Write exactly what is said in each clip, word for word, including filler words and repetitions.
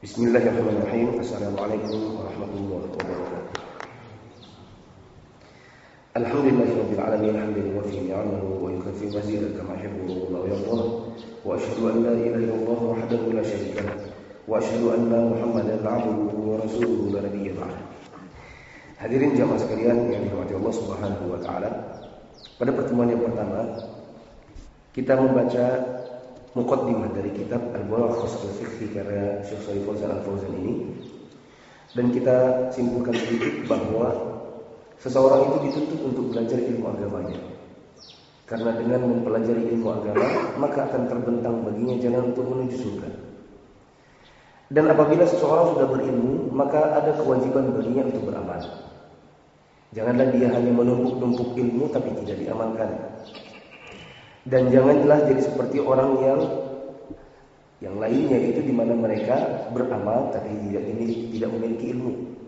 Bismillahirrahmanirrahim. Assalamualaikum warahmatullahi wabarakatuh. Alhamdulillahirabbil alamin hamdan yuwaffi ni'amahu wa yukaffi mazidan kama yuhibbu wa yarda. Wa asyhadu an la ilaha illallah wahdahu la syarika lah. Wa asyhadu anna Muhammadan 'abduhu wa rasuluhu la nabiyya ba'da. Hadirin jamaah sekalian yang dirahmati Allah Subhanahu wa taala. Pada pertemuan yang pertama kita membaca muqaddimah dari kitab Al-Mulakhas Al-Fiqhi karya Syekh Shalih Fauzan Al-Fauzan ini, dan kita simpulkan sedikit bahwa seseorang itu dituntut untuk belajar ilmu agamanya, karena dengan mempelajari ilmu agama maka akan terbentang baginya jalan untuk menuju surga. Dan apabila seseorang sudah berilmu, maka ada kewajiban baginya untuk beramal. Janganlah dia hanya menumpuk-numpuk ilmu tapi tidak diamalkan. Dan janganlah jadi seperti orang yang yang lainnya, itu di mana mereka beramal tapi tidak memiliki, tidak memiliki ilmu.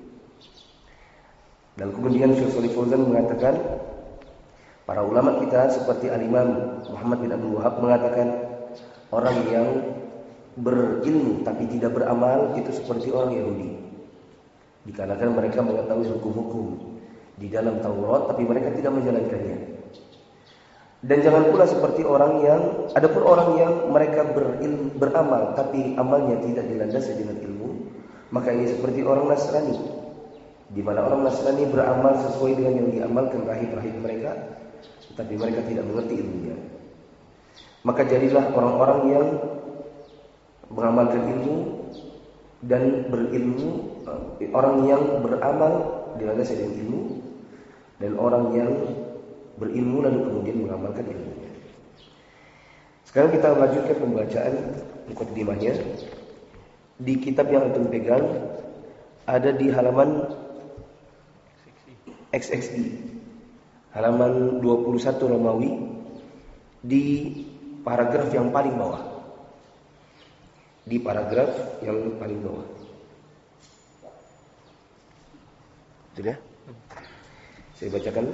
Dan kemudian Syekh Shalih Fauzan mengatakan, para ulama kita seperti Al-Imam Muhammad bin Abdul Wahab mengatakan, orang yang berilmu tapi tidak beramal itu seperti orang Yahudi. Dikarenakan mereka mengetahui hukum-hukum di dalam Taurat tapi mereka tidak menjalankannya. Dan jangan pula seperti orang yang, adapun orang yang mereka berilmu, beramal tapi amalnya tidak dilandasi dengan ilmu, maka ini seperti orang Nasrani, di mana orang Nasrani beramal sesuai dengan yang diamalkan rahib-rahib mereka, tetapi mereka tidak mengerti ilmunya. Maka jadilah orang-orang yang mengamalkan ilmu dan berilmu, orang yang beramal dilandasi dengan ilmu, dan orang yang berilmu lalu kemudian mengamalkan ilmunya. Sekarang kita lanjutkan pembacaan muqaddimahnya. Di kitab yang antum pegang ada di halaman X X I, halaman dua puluh satu Romawi, di paragraf yang paling bawah. Di paragraf yang paling bawah. Sudah? Saya bacakan.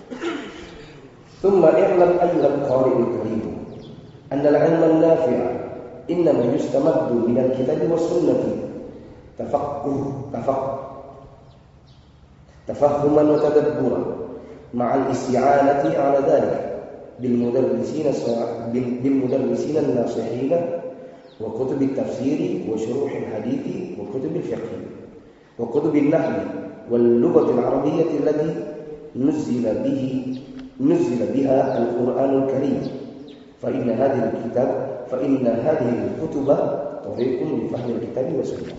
ثم اعلم أيها القارئ الكريم أن العلم النافع إنما يستمد من الكتاب والسنة تفقه تفقه تفهما وتدبرا مع الاستعانة على ذلك بالمدرسين بالمدرسين الناصحين وكتب التفسير وشروح الحديث وكتب الفقه وكتب النحو واللغة العربية التي نزل به نزل بها القرآن الكريم فإن هذه الكتاب فإن هذه الكتب طريق لفهم الكتاب والسنة.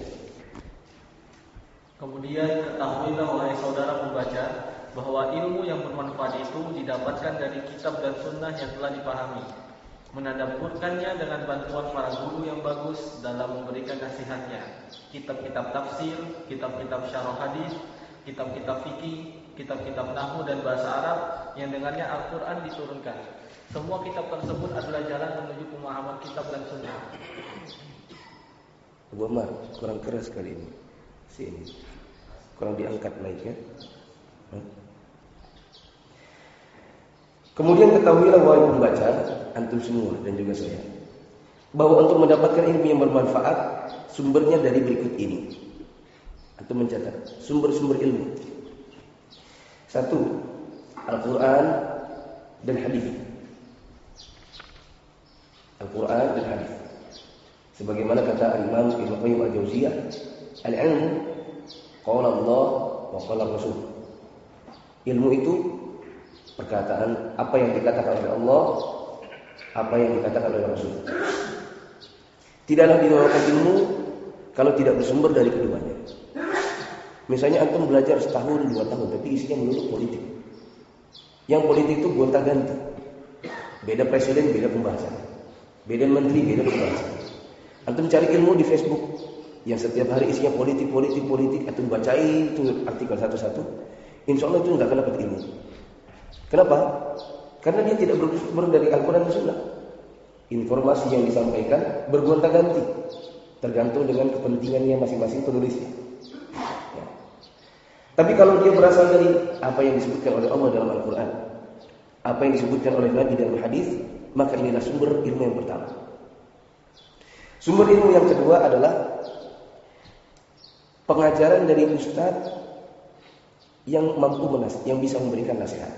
Kemudian ketahuilah wahai saudara pembaca bahwa ilmu yang bermanfaat itu didapatkan dari kitab dan sunnah yang telah dipahami, menadabburkannya dengan bantuan para guru yang bagus dalam memberikan nasihatnya, kitab-kitab tafsir, kitab-kitab syarah hadis, kitab-kitab fikih, kitab-kitab nahwu dan bahasa Arab yang dengannya Al-Quran diturunkan. Semua kitab tersebut adalah jalan menuju pemahaman kitab dan sunnah. Abu Amar, kurang keras kali ini. Sini. Kurang diangkat mic-nya. Hmm? Kemudian ketahuilah wahai pembaca, antum semua dan juga saya, bahwa untuk mendapatkan ilmu yang bermanfaat, sumbernya dari berikut ini. Antum mencatat sumber-sumber ilmu. Satu, Al-Quran dan hadis. Al-Quran dan hadis. Sebagaimana kata Imam Ibnu Qayyim Al-Jauziyah, al-ilmu qala Allah wa qala Rasul. Ilmu itu perkataan, apa yang dikatakan oleh Allah, apa yang dikatakan oleh Rasul. Tidaklah dinamakan ilmu kalau tidak bersumber dari keduanya. Misalnya antum belajar setahun, dua tahun, tapi isinya melulu politik. Yang politik itu gonta-ganti. Beda presiden, beda pembahasan. Beda menteri, beda pembahasan. Antum cari ilmu di Facebook, yang setiap hari isinya politik, politik, politik. Antum bacain itu artikel satu-satu. Insya Allah itu nggak akan dapat ilmu. Kenapa? Karena dia tidak bersumber dari Al-Quran dan Sunnah. Informasi yang disampaikan bergonta-ganti, tergantung dengan kepentingannya masing-masing penulisnya. Tapi kalau dia berasal dari apa yang disebutkan oleh Allah dalam Al-Quran, apa yang disebutkan oleh Nabi dalam hadis, maka inilah sumber ilmu yang pertama. Sumber ilmu yang kedua adalah pengajaran dari ustadz yang mampu menas, yang bisa memberikan nasihat.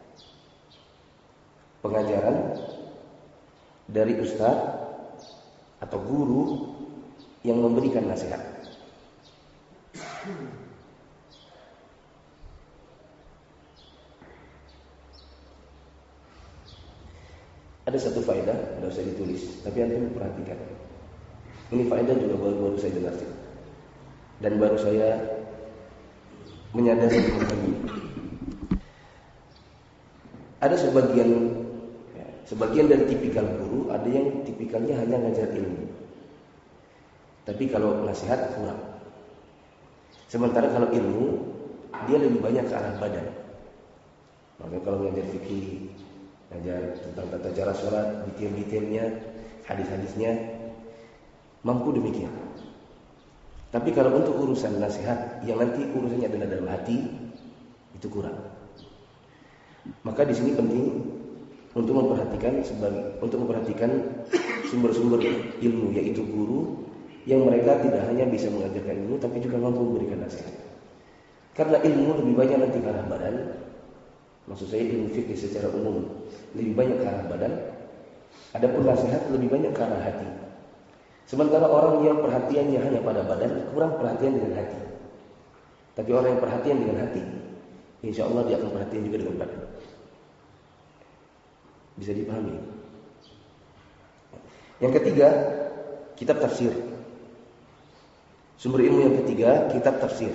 Pengajaran dari ustadz atau guru yang memberikan nasihat. Ada satu faedah, tidak usah ditulis, tapi antum perhatikan. Ini faedah juga baru-baru saya dengar, dan baru saya menyadari ini. Ada sebagian, ya, sebagian dari tipikal guru, ada yang tipikalnya hanya ngajar ilmu. Tapi kalau nasihat kurang. Sementara kalau ilmu, dia lebih banyak ke arah badan. Makanya kalau ngajar fikih, ngajar tentang tata cara sholat, detail-detailnya, hadis-hadisnya, mampu demikian. Tapi kalau untuk urusan nasihat, yang nanti urusannya adalah dalam hati, itu kurang. Maka di sini penting untuk memperhatikan sebagai untuk memperhatikan sumber-sumber ilmu, yaitu guru yang mereka tidak hanya bisa mengajarkan ilmu, tapi juga mampu memberikan nasihat. Karena ilmu lebih banyak nanti ke arah badan. Maksud saya ilmu fikih secara umum lebih banyak ke arah badan. Adapun nasihat lebih banyak ke arah hati. Sementara orang yang perhatiannya hanya pada badan, kurang perhatian dengan hati. Tapi orang yang perhatian dengan hati, insya Allah dia akan perhatian juga dengan badan. Bisa dipahami. Yang ketiga, kitab tafsir. Sumber ilmu yang ketiga, kitab tafsir.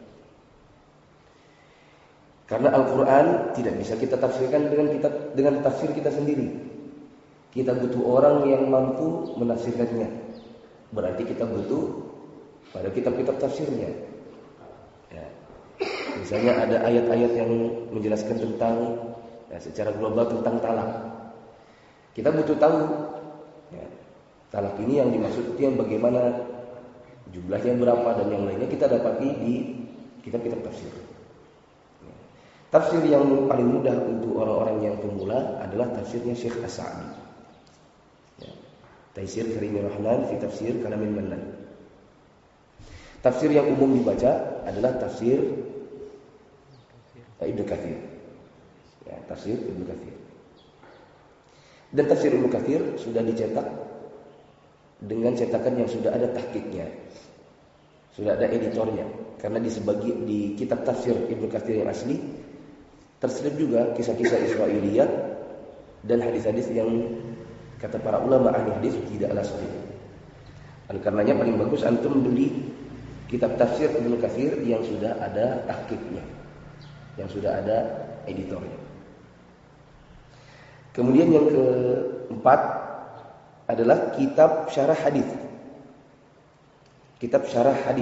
Karena Al-Quran tidak bisa kita tafsirkan dengan kitab dengan tafsir kita sendiri. Kita butuh orang yang mampu menafsirkannya. Berarti kita butuh pada kitab-kitab tafsirnya. Ya. Misalnya ada ayat-ayat yang menjelaskan tentang, ya, secara global tentang talak. Kita butuh tahu, ya, talak ini yang dimaksud itu yang bagaimana, jumlahnya berapa dan yang lainnya kita dapati di kitab-kitab tafsir. Tafsir yang paling mudah untuk orang-orang yang pemula adalah tafsirnya Syekh As-Sa'di. Ya. Taisir Karimir Rahman fi tafsir Kalamin Mannan. Tafsir yang umum dibaca adalah tafsir Ibnu Katsir. Ya, tafsir Ibnu Katsir. Dan tafsir Ibnu Katsir sudah dicetak dengan cetakan yang sudah ada tahqiqnya. Sudah ada editornya. Karena di sebagi di kitab tafsir Ibnu Katsir yang asli terselip juga kisah-kisah Israiliyat dan hadis-hadis yang kata para ulama ahli hadis tidaklah sahih. Oleh karenanya paling bagus antum beli kitab tafsir Ibnu Katsir yang sudah ada tahqiqnya, yang sudah ada editornya. Kemudian yang keempat adalah kitab syarah hadis. Kitab syarah hadis.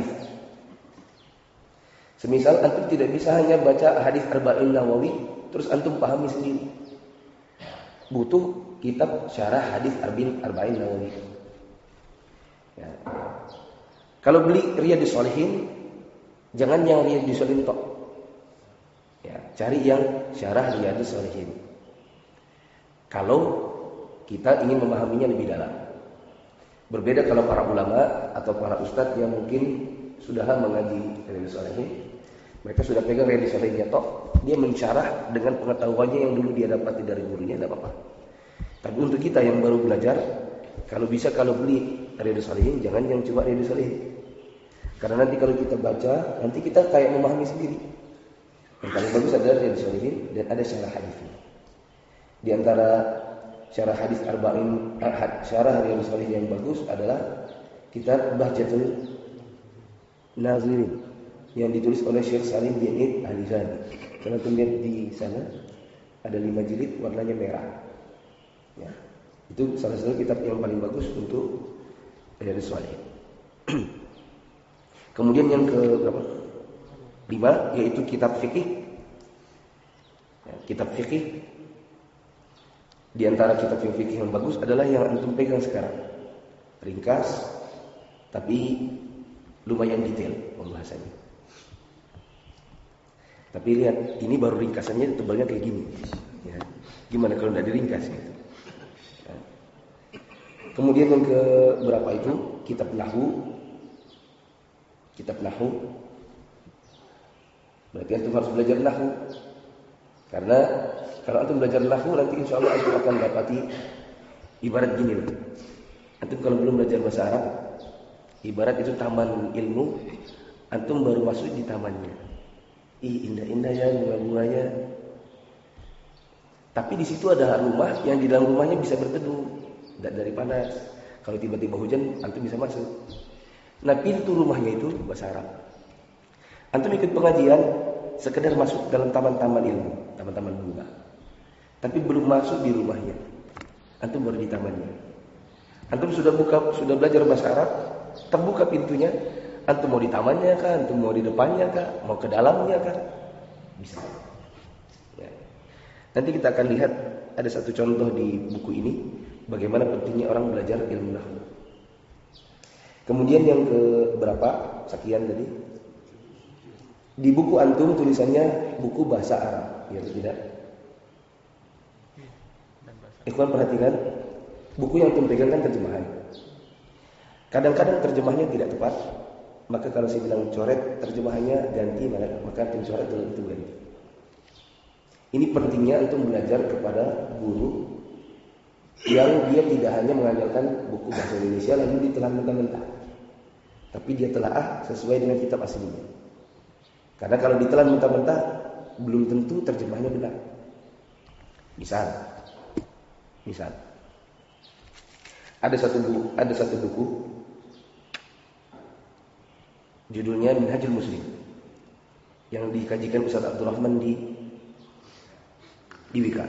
Semisal antum tidak bisa hanya baca hadis Arba'in Nawawi terus antum pahami sendiri. Butuh kitab syarah hadis Arba'in Nawawi. Ya. Kalau beli Riyadhus Shalihin, jangan yang Riyadhus Shalihin tok. Ya, cari yang syarah Riyadhus Shalihin. Kalau kita ingin memahaminya lebih dalam. Berbeda kalau para ulama atau para ustadz yang mungkin sudah mengaji Riyadhus Shalihin, mereka sudah pegang Riyadhus Shalihin tok, dia mensyarah dengan pengetahuannya yang dulu dia dapati dari gurunya, tidak apa-apa. Tapi untuk kita yang baru belajar, kalau bisa kalau beli Riyadhus Shalihin, jangan yang cuma Riyadhus Shalihin. Karena nanti kalau kita baca, nanti kita kayak memahami sendiri. Yang paling bagus adalah Riyadhus Shalihin dan ada syarah hadisnya. Di antara syarah hadis Arba'in, syarah Riyadhus Shalihin yang bagus adalah kitab Bahjatul Nazirin yang ditulis oleh Syekh Salim bin Id Al-Ghazali. Kalau kita lihat di sana ada lima jilid warnanya merah. Ya. Itu salah satu kitab yang paling bagus untuk Riyadhus Shalihin. Kemudian yang ke berapa? Lima, yaitu kitab fikih. Ya, kitab fikih. Di antara kitab fikih yang bagus adalah yang antum pegang sekarang. Ringkas, tapi lumayan detail pembahasannya. Tapi lihat, ini baru ringkasannya tebalnya kayak gini. Ya. Gimana kalau tidak diringkas? Gitu. Ya. Kemudian yang ke berapa itu? Kitab Nahwu. kitab nahwu, berarti antum harus belajar nahwu. Karena kalau antum belajar nahwu nanti insya Allah antum akan dapati ibarat gini loh. Antum kalau belum belajar bahasa Arab, ibarat itu taman ilmu, antum baru masuk di tamannya. Ih, indah-indah ya bunga-bunganya. Tapi di situ ada rumah yang di dalam rumahnya bisa berteduh dari panas. Kalau tiba-tiba hujan, antum bisa masuk. Nah, pintu rumahnya itu bahasa Arab. Antum ikut pengajian sekedar masuk dalam taman-taman ilmu, taman-taman bunga. Tapi belum masuk di rumahnya. Antum baru di tamannya. Antum sudah buka, sudah belajar bahasa Arab, terbuka pintunya. Antum mau di tamannya kah? Antum mau di depannya kah? Mau ke dalamnya kah? Bisa. Ya. Nanti kita akan lihat ada satu contoh di buku ini bagaimana pentingnya orang belajar ilmu nahwu. Kemudian yang ke berapa? Sekian tadi. Di buku antum tulisannya buku bahasa Arab, ya atau tidak? Ikhwan perhatikan, buku yang antum pegang kan terjemahan. Kadang-kadang terjemahnya tidak tepat. Maka kalau saya bilang coret terjemahannya ganti, maka antum coret itu ganti. Ini pentingnya antum belajar kepada guru yang dia tidak hanya mengandalkan buku bahasa Indonesia lalu ditelan mentah-mentah, tapi dia telaah sesuai dengan kitab aslinya. Karena kalau ditelan mentah-mentah belum tentu terjemahnya benar. Misal, misal ada satu buku, ada satu buku judulnya Minhajul Muslim yang dikajikan Ustaz Abdul Rahman di di Wika.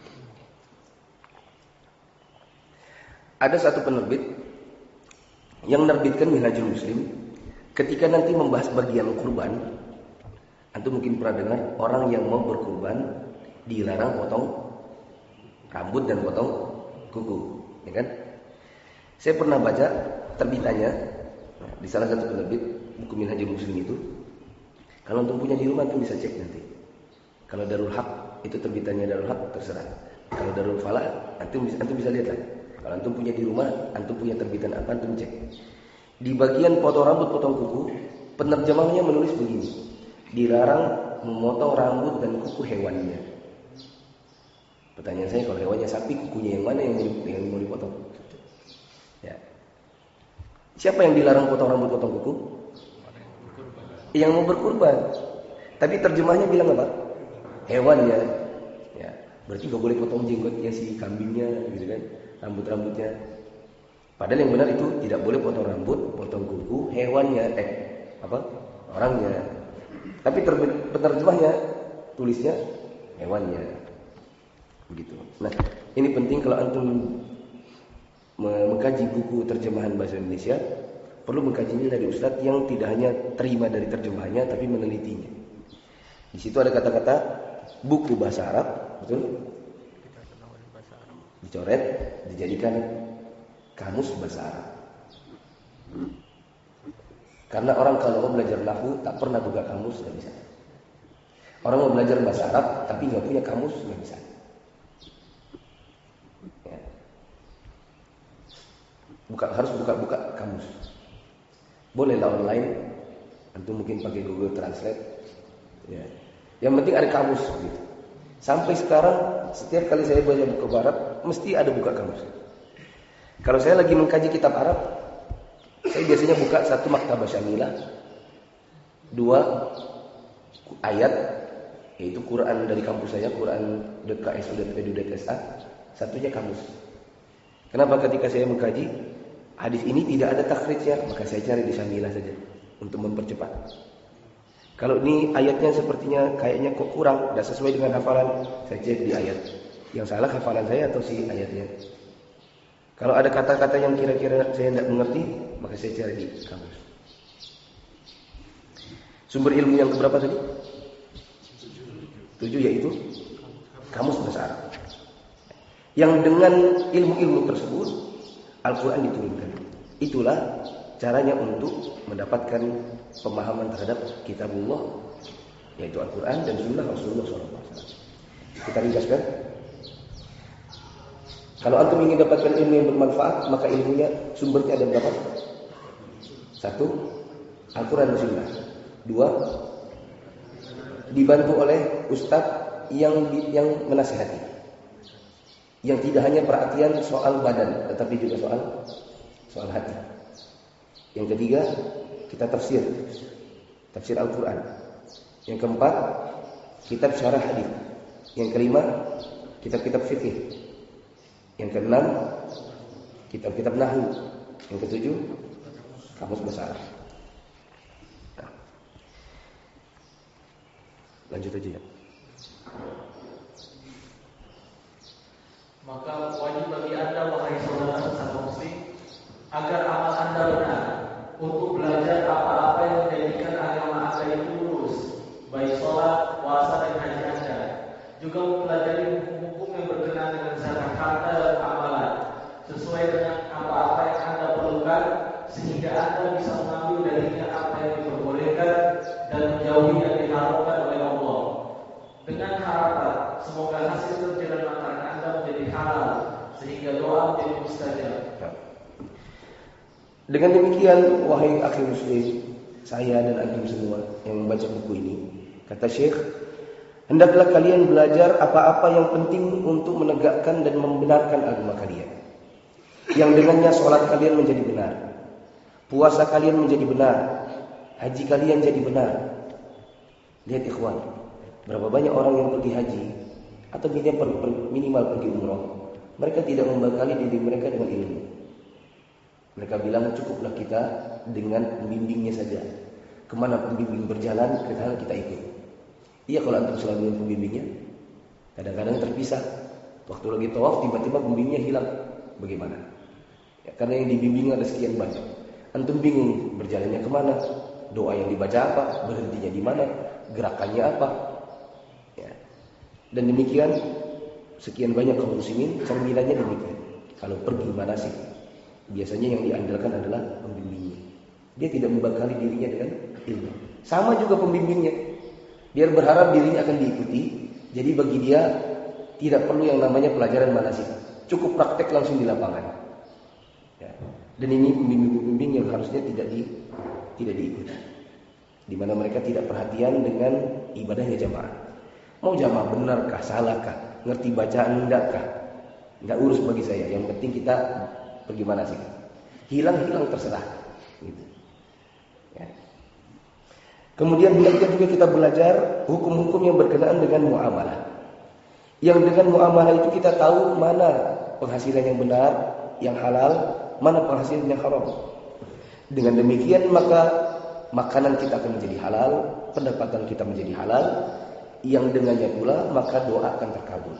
Ada satu penerbit yang menerbitkan Minhajul Muslim. Ketika nanti membahas bagian kurban, antum mungkin pernah dengar orang yang mau berkurban dilarang potong rambut dan potong kuku, ya kan? Saya pernah baca terbitannya di salah satu penerbit buku Minhajul Muslim itu. Kalau antum punya di rumah antum bisa cek nanti. Kalau Darul Haq itu terbitannya Darul Haq terserah. Kalau Darul Falah antum bisa antum bisa lihat lah. Kalau antum punya di rumah, antum punya terbitan apa antum cek. Di bagian potong rambut, potong kuku, penerjemahnya menulis begini: dilarang memotong rambut dan kuku hewannya. Pertanyaan saya, kalau hewannya sapi, kukunya yang mana yang mau, yang mau dipotong? Ya. Siapa yang dilarang potong rambut, potong kuku? Yang mau berkurban. Tapi terjemahnya bilang apa? Hewannya. Ya. Berarti nggak boleh potong jenggotnya si kambingnya, gitu kan? Rambut-rambutnya. Padahal yang benar itu tidak boleh potong rambut, potong kuku, hewannya, eh apa? Orangnya. Tapi penerjemahnya tulisnya hewannya. Begitu. Nah, ini penting kalau antum mengkaji buku terjemahan bahasa Indonesia, perlu mengkajinya dari ustadz yang tidak hanya terima dari terjemahannya tapi menelitinya. Di situ ada kata-kata buku bahasa Arab, betul? Dicoret, dijadikan kamus bahasa Arab. Karena orang kalau mau belajar nahwu tak pernah buka kamus, nggak bisa. Orang mau belajar bahasa Arab tapi nggak punya kamus, nggak bisa. Ya. Buka, harus buka-buka kamus. Bolehlah online, antum mungkin pakai Google Translate. Ya. Yang penting ada kamus, gitu. Sampai sekarang setiap kali saya baca buku Arab mesti ada buka kamus. Kalau saya lagi mengkaji kitab Arab, saya biasanya buka satu maktabah syamilah, dua ayat, yaitu Quran dari kampus saya, Quran dot k s u dot e d u dot s a, satunya kamus. Kenapa ketika saya mengkaji hadis ini tidak ada takhrijnya, maka saya cari di syamilah saja untuk mempercepat. Kalau ini ayatnya sepertinya kayaknya kok kurang, tidak sesuai dengan hafalan, saya cek di ayat. Yang salah hafalan saya atau si ayatnya. Kalau ada kata-kata yang kira-kira saya tidak mengerti, maka saya cari di kamus. Sumber ilmu yang keberapa tadi? Tujuh, yaitu kamus bahasa Arab. Yang dengan ilmu-ilmu tersebut Al-Quran diturunkan. Itulah caranya untuk mendapatkan pemahaman terhadap kitabullah, yaitu Al-Quran dan sunnah Rasulullah shallallahu alaihi wasallam. Kita ringkaskan. Kalau antum ingin dapatkan ilmu yang bermanfaat, maka ilmunya sumbernya ada berapa? Satu, Al-Quran dan Sunnah. Dua, dibantu oleh ustadz yang yang menasihati, yang tidak hanya perhatian soal badan, tetapi juga soal soal hati. Yang ketiga, kita tafsir, tafsir Al-Quran. Yang keempat, kitab syarah hadis. Yang kelima, kitab-kitab fikih. Yang keenam, kitab-kitab nahwu. Yang ketujuh, kamus bahasa Arab. Nah, lanjut aja ya. Maka wajib bagi Anda, wahai saudara sesama muslim, agar amal Anda benar untuk belajar apa-apa yang menjadikan agama Anda itu lurus, baik sholat, puasa, dan haji Anda. Juga mempelajari hukum-hukum yang berkenaan dengan zakat harta dan amalan, sesuai dengan apa-apa yang Anda perlukan, sehingga Anda bisa mengambil darinya apa yang diperbolehkan dan menjauhi yang diharamkan oleh Allah. Dengan harapan semoga hasil kerja dan makanan Anda menjadi halal, sehingga doa menjadi mustajab. Dengan demikian, wahai akhi muslim, saya dan antum semua yang membaca buku ini, kata Syekh, hendaklah kalian belajar apa-apa yang penting untuk menegakkan dan membenarkan agama kalian, yang dengannya sholat kalian menjadi benar, puasa kalian menjadi benar, haji kalian jadi benar. Lihat ikhwan, berapa banyak orang yang pergi haji atau minimal pergi umrah, mereka tidak membekali diri mereka dengan ilmu. Mereka bilang cukuplah kita dengan pembimbingnya saja. Kemana pembimbing berjalan, ke sana kita ikut. Iya, kalau antum selalu dengan pembimbingnya, kadang-kadang terpisah. Waktu lagi tawaf tiba-tiba pembimbingnya hilang. Bagaimana? Ya, karena yang dibimbing ada sekian banyak. Antum bingung berjalannya kemana, doa yang dibaca apa, berhentinya di mana, gerakannya apa. Ya. Dan demikian sekian banyak kaum muslimin cerminannya demikian. Kalau pergi manasik, biasanya yang diandalkan adalah pembimbingnya. Dia tidak membekali dirinya dengan ilmu. Sama juga pembimbingnya. Dia berharap dirinya akan diikuti. Jadi bagi dia tidak perlu yang namanya pelajaran manasik. Cukup praktek langsung di lapangan. Ya. Dan ini pembimbing-pembimbing yang harusnya tidak di tidak diikuti. Di mana mereka tidak perhatian dengan ibadahnya jamaah. Mau jamaah benarkah, salahkah, ngerti bacaan enggakah? Enggak urus bagi saya. Yang penting kita pergi mana sih? Hilang-hilang terserah. Gitu. Ya. Kemudian hendaknya juga kita belajar hukum-hukum yang berkenaan dengan muamalah. Yang dengan muamalah itu kita tahu mana penghasilan yang benar, yang halal, mana penghasilan yang haram. Dengan demikian maka makanan kita akan menjadi halal, pendapatan kita menjadi halal, yang dengannya pula maka doa akan terkabul.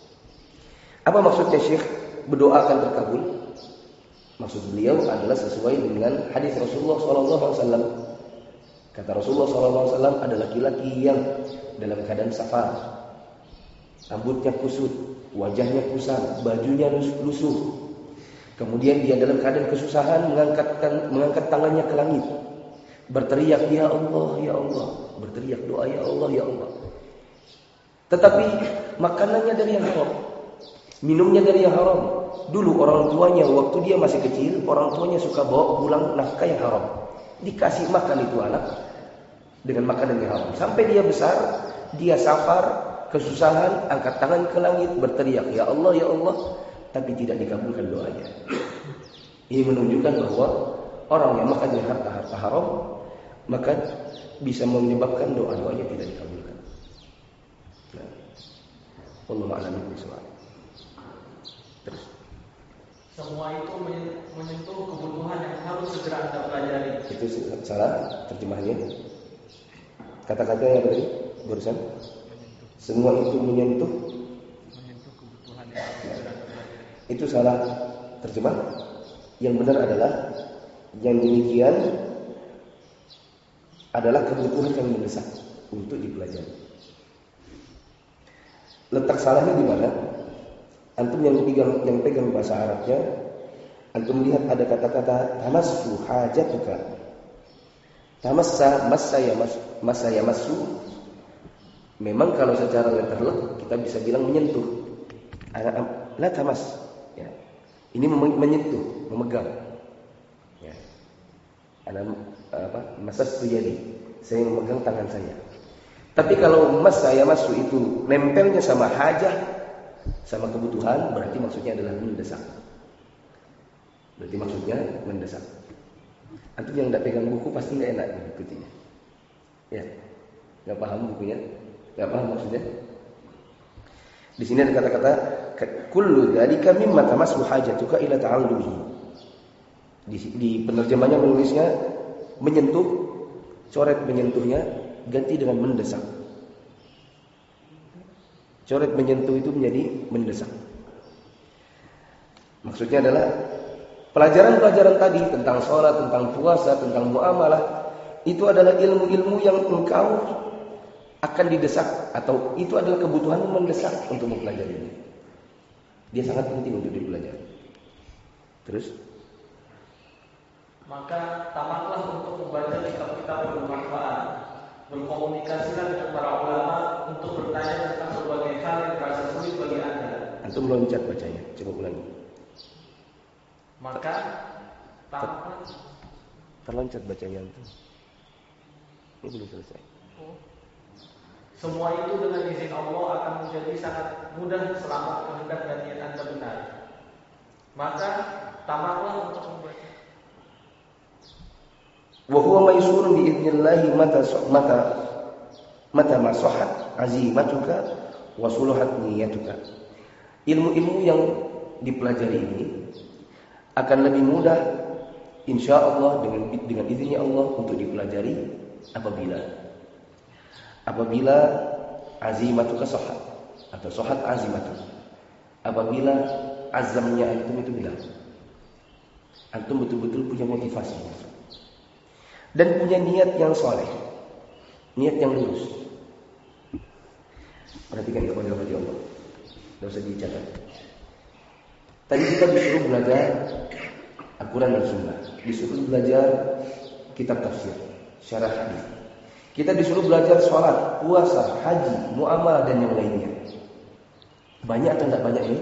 Apa maksudnya Syekh berdoa akan terkabul? Maksud beliau adalah sesuai dengan hadis Rasulullah shallallahu alaihi wasallam. Kata Rasulullah shallallahu alaihi wasallam, ada laki-laki yang dalam keadaan safar, rambutnya kusut, wajahnya kusam, bajunya lusuh. Kemudian dia dalam keadaan kesusahan mengangkatkan mengangkat tangannya ke langit, berteriak ya Allah ya Allah, berteriak doa ya Allah ya Allah. Tetapi makanannya dari yang haram, minumnya dari yang haram. Dulu orang tuanya waktu dia masih kecil, orang tuanya suka bawa pulang nafkah yang haram. Dikasih makan itu anak dengan makanan yang haram. Sampai dia besar, dia safar, kesusahan, angkat tangan ke langit, berteriak ya Allah ya Allah, tapi tidak dikabulkan doanya. Ini menunjukkan bahwa orang yang makan dengan harta-harta haram, maka bisa menyebabkan doa-doanya tidak dikabulkan. Nah, wallahu a'lam bishawab. Terus semua itu menyentuh kebutuhan yang harus segera Anda pelajari. Itu salah terjemahannya. Kata-kata yang tadi barusan, semua itu menyentuh menyentuh kebutuhan yang harus segera Anda pelajari. Itu salah terjemah. Yang benar adalah yang demikian adalah kebutuhan yang mendesak untuk dipelajari. Letak salahnya di mana? Antum yang pegang yang pegang bahasa Arabnya, antum lihat ada kata-kata tamassu hajatuka. Tamassa, massa ya mas, massa ya massu. Memang kalau secara letterlek kita bisa bilang menyentuh. La tamas. Ya. Ini menyentuh, memegang. Ya. Ana apa? Masas jadi. Saya memegang tangan saya. Tapi kalau mas saya masuk itu nempelnya sama hajah, sama kebutuhan, berarti maksudnya adalah mendesak. Berarti maksudnya mendesak. Antum yang tidak pegang buku pasti nggak enak mengikutinya. Ya, nggak paham bukunya, nggak paham maksudnya. Di sini ada kata-kata kullu dzalika mimma tamassu hajatuka ila ta'alluhi. Di, di penerjemahnya menulisnya menyentuh, coret menyentuhnya ganti dengan mendesak. Coret menyentuh itu menjadi mendesak. Maksudnya adalah pelajaran-pelajaran tadi tentang sholat, tentang puasa, tentang muamalah, itu adalah ilmu-ilmu yang engkau akan didesak, atau itu adalah kebutuhanmu mendesak untuk mempelajarinya. Dia sangat penting untuk dipelajari. Terus, maka tamatlah untuk membaca kitab-kitab yang bermanfaat. Berkomunikasilah dengan para ulama untuk bertanya tentang berbagai hal yang terasa sulit bagi Anda. Antum loncat bacanya, coba ulangi. Maka tamatlah. Terloncat bacanya antum. Ini belum selesai. Semua itu dengan izin Allah akan menjadi sangat mudah selama kehendak dan niat Anda benar. Maka tamatlah untuk membaca. Wa huwa maysurun bi idznillah mata mata mata masahat azimatuka wa suluhat niyatuka. Ilmu-ilmu yang dipelajari ini akan lebih mudah insyaallah dengan dengan izinnya Allah untuk dipelajari apabila apabila azimatuka sahat atau sahat azimatuka. Apabila azamnya antum itu benar. Antum betul-betul punya motivasi dan punya niat yang soleh, niat yang lurus. Perhatikan ikhwan yang dirahmati Allah, tidak usah dicatat. Tadi kita disuruh belajar Al-Quran dan Sunnah, disuruh belajar kitab tafsir, syarah hadis. Kita disuruh belajar sholat, puasa, haji, muamalah dan yang lainnya. Banyak atau tidak banyak ini?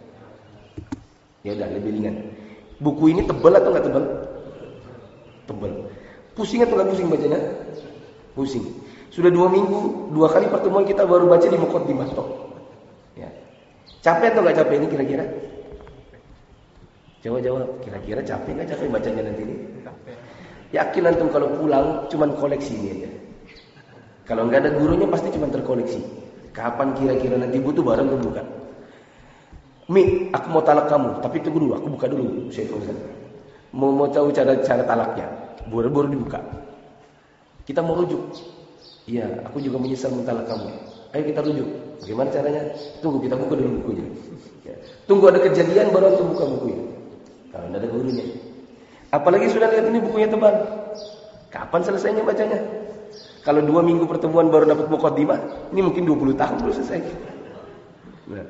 Ya udah, lebih ringan. Buku ini tebal atau nggak tebal? Tebal. Pusing atau nggak pusing bacanya? Pusing. Sudah dua minggu, dua kali pertemuan kita baru baca di muqaddimah tok. Ya. Capek atau nggak capek ini kira-kira? Jawab-jawab. Kira-kira capek nggak capek bacanya nanti ini? Yakin antum kalau pulang cuman koleksi ini aja. Kalau nggak ada gurunya pasti cuma terkoleksi. Kapan kira-kira nanti butuh barang tuh buka. Mi, aku mau talak kamu, tapi tunggu dulu, aku buka dulu. Syekh Fauzan. Mau mau tahu cara cara talaknya. Baru-baru dibuka. Kita mau rujuk. Iya, aku juga menyesal mentalak kamu. Ayo kita rujuk. Bagaimana caranya? Tunggu, kita buka dulu bukunya. Ya. Tunggu ada kejadian baru kita buka bukunya. Kalau tidak ada gurunya. Apalagi sudah lihat ini bukunya tebal. Kapan selesainya bacanya? Kalau dua minggu pertemuan baru dapat muqaddimah, ini mungkin dua puluh tahun baru selesai. Nah.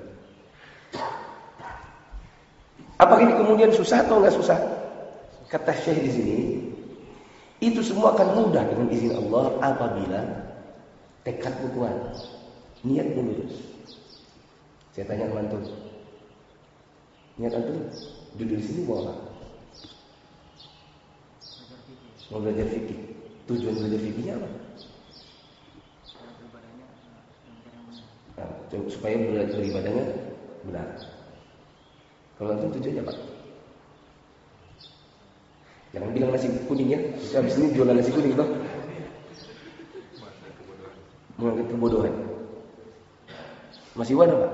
Apakah ini kemudian susah atau enggak susah? Kata Syekh di sini, itu semua akan mudah dengan izin Allah apabila tekadmu kuat, niatmu lurus. Saya tanya sama antum, niat antum duduk di sini mau apa? Mau belajar fikih. Tujuan belajar fikihnya apa? Nah, supaya beribadahnya benar. Kalau antum tujuannya apa? Jangan bilang nasi kuning ya. Kita habis ini jualan nasi kuning toh. Mengangkat kebodohan. Masih warna Pak?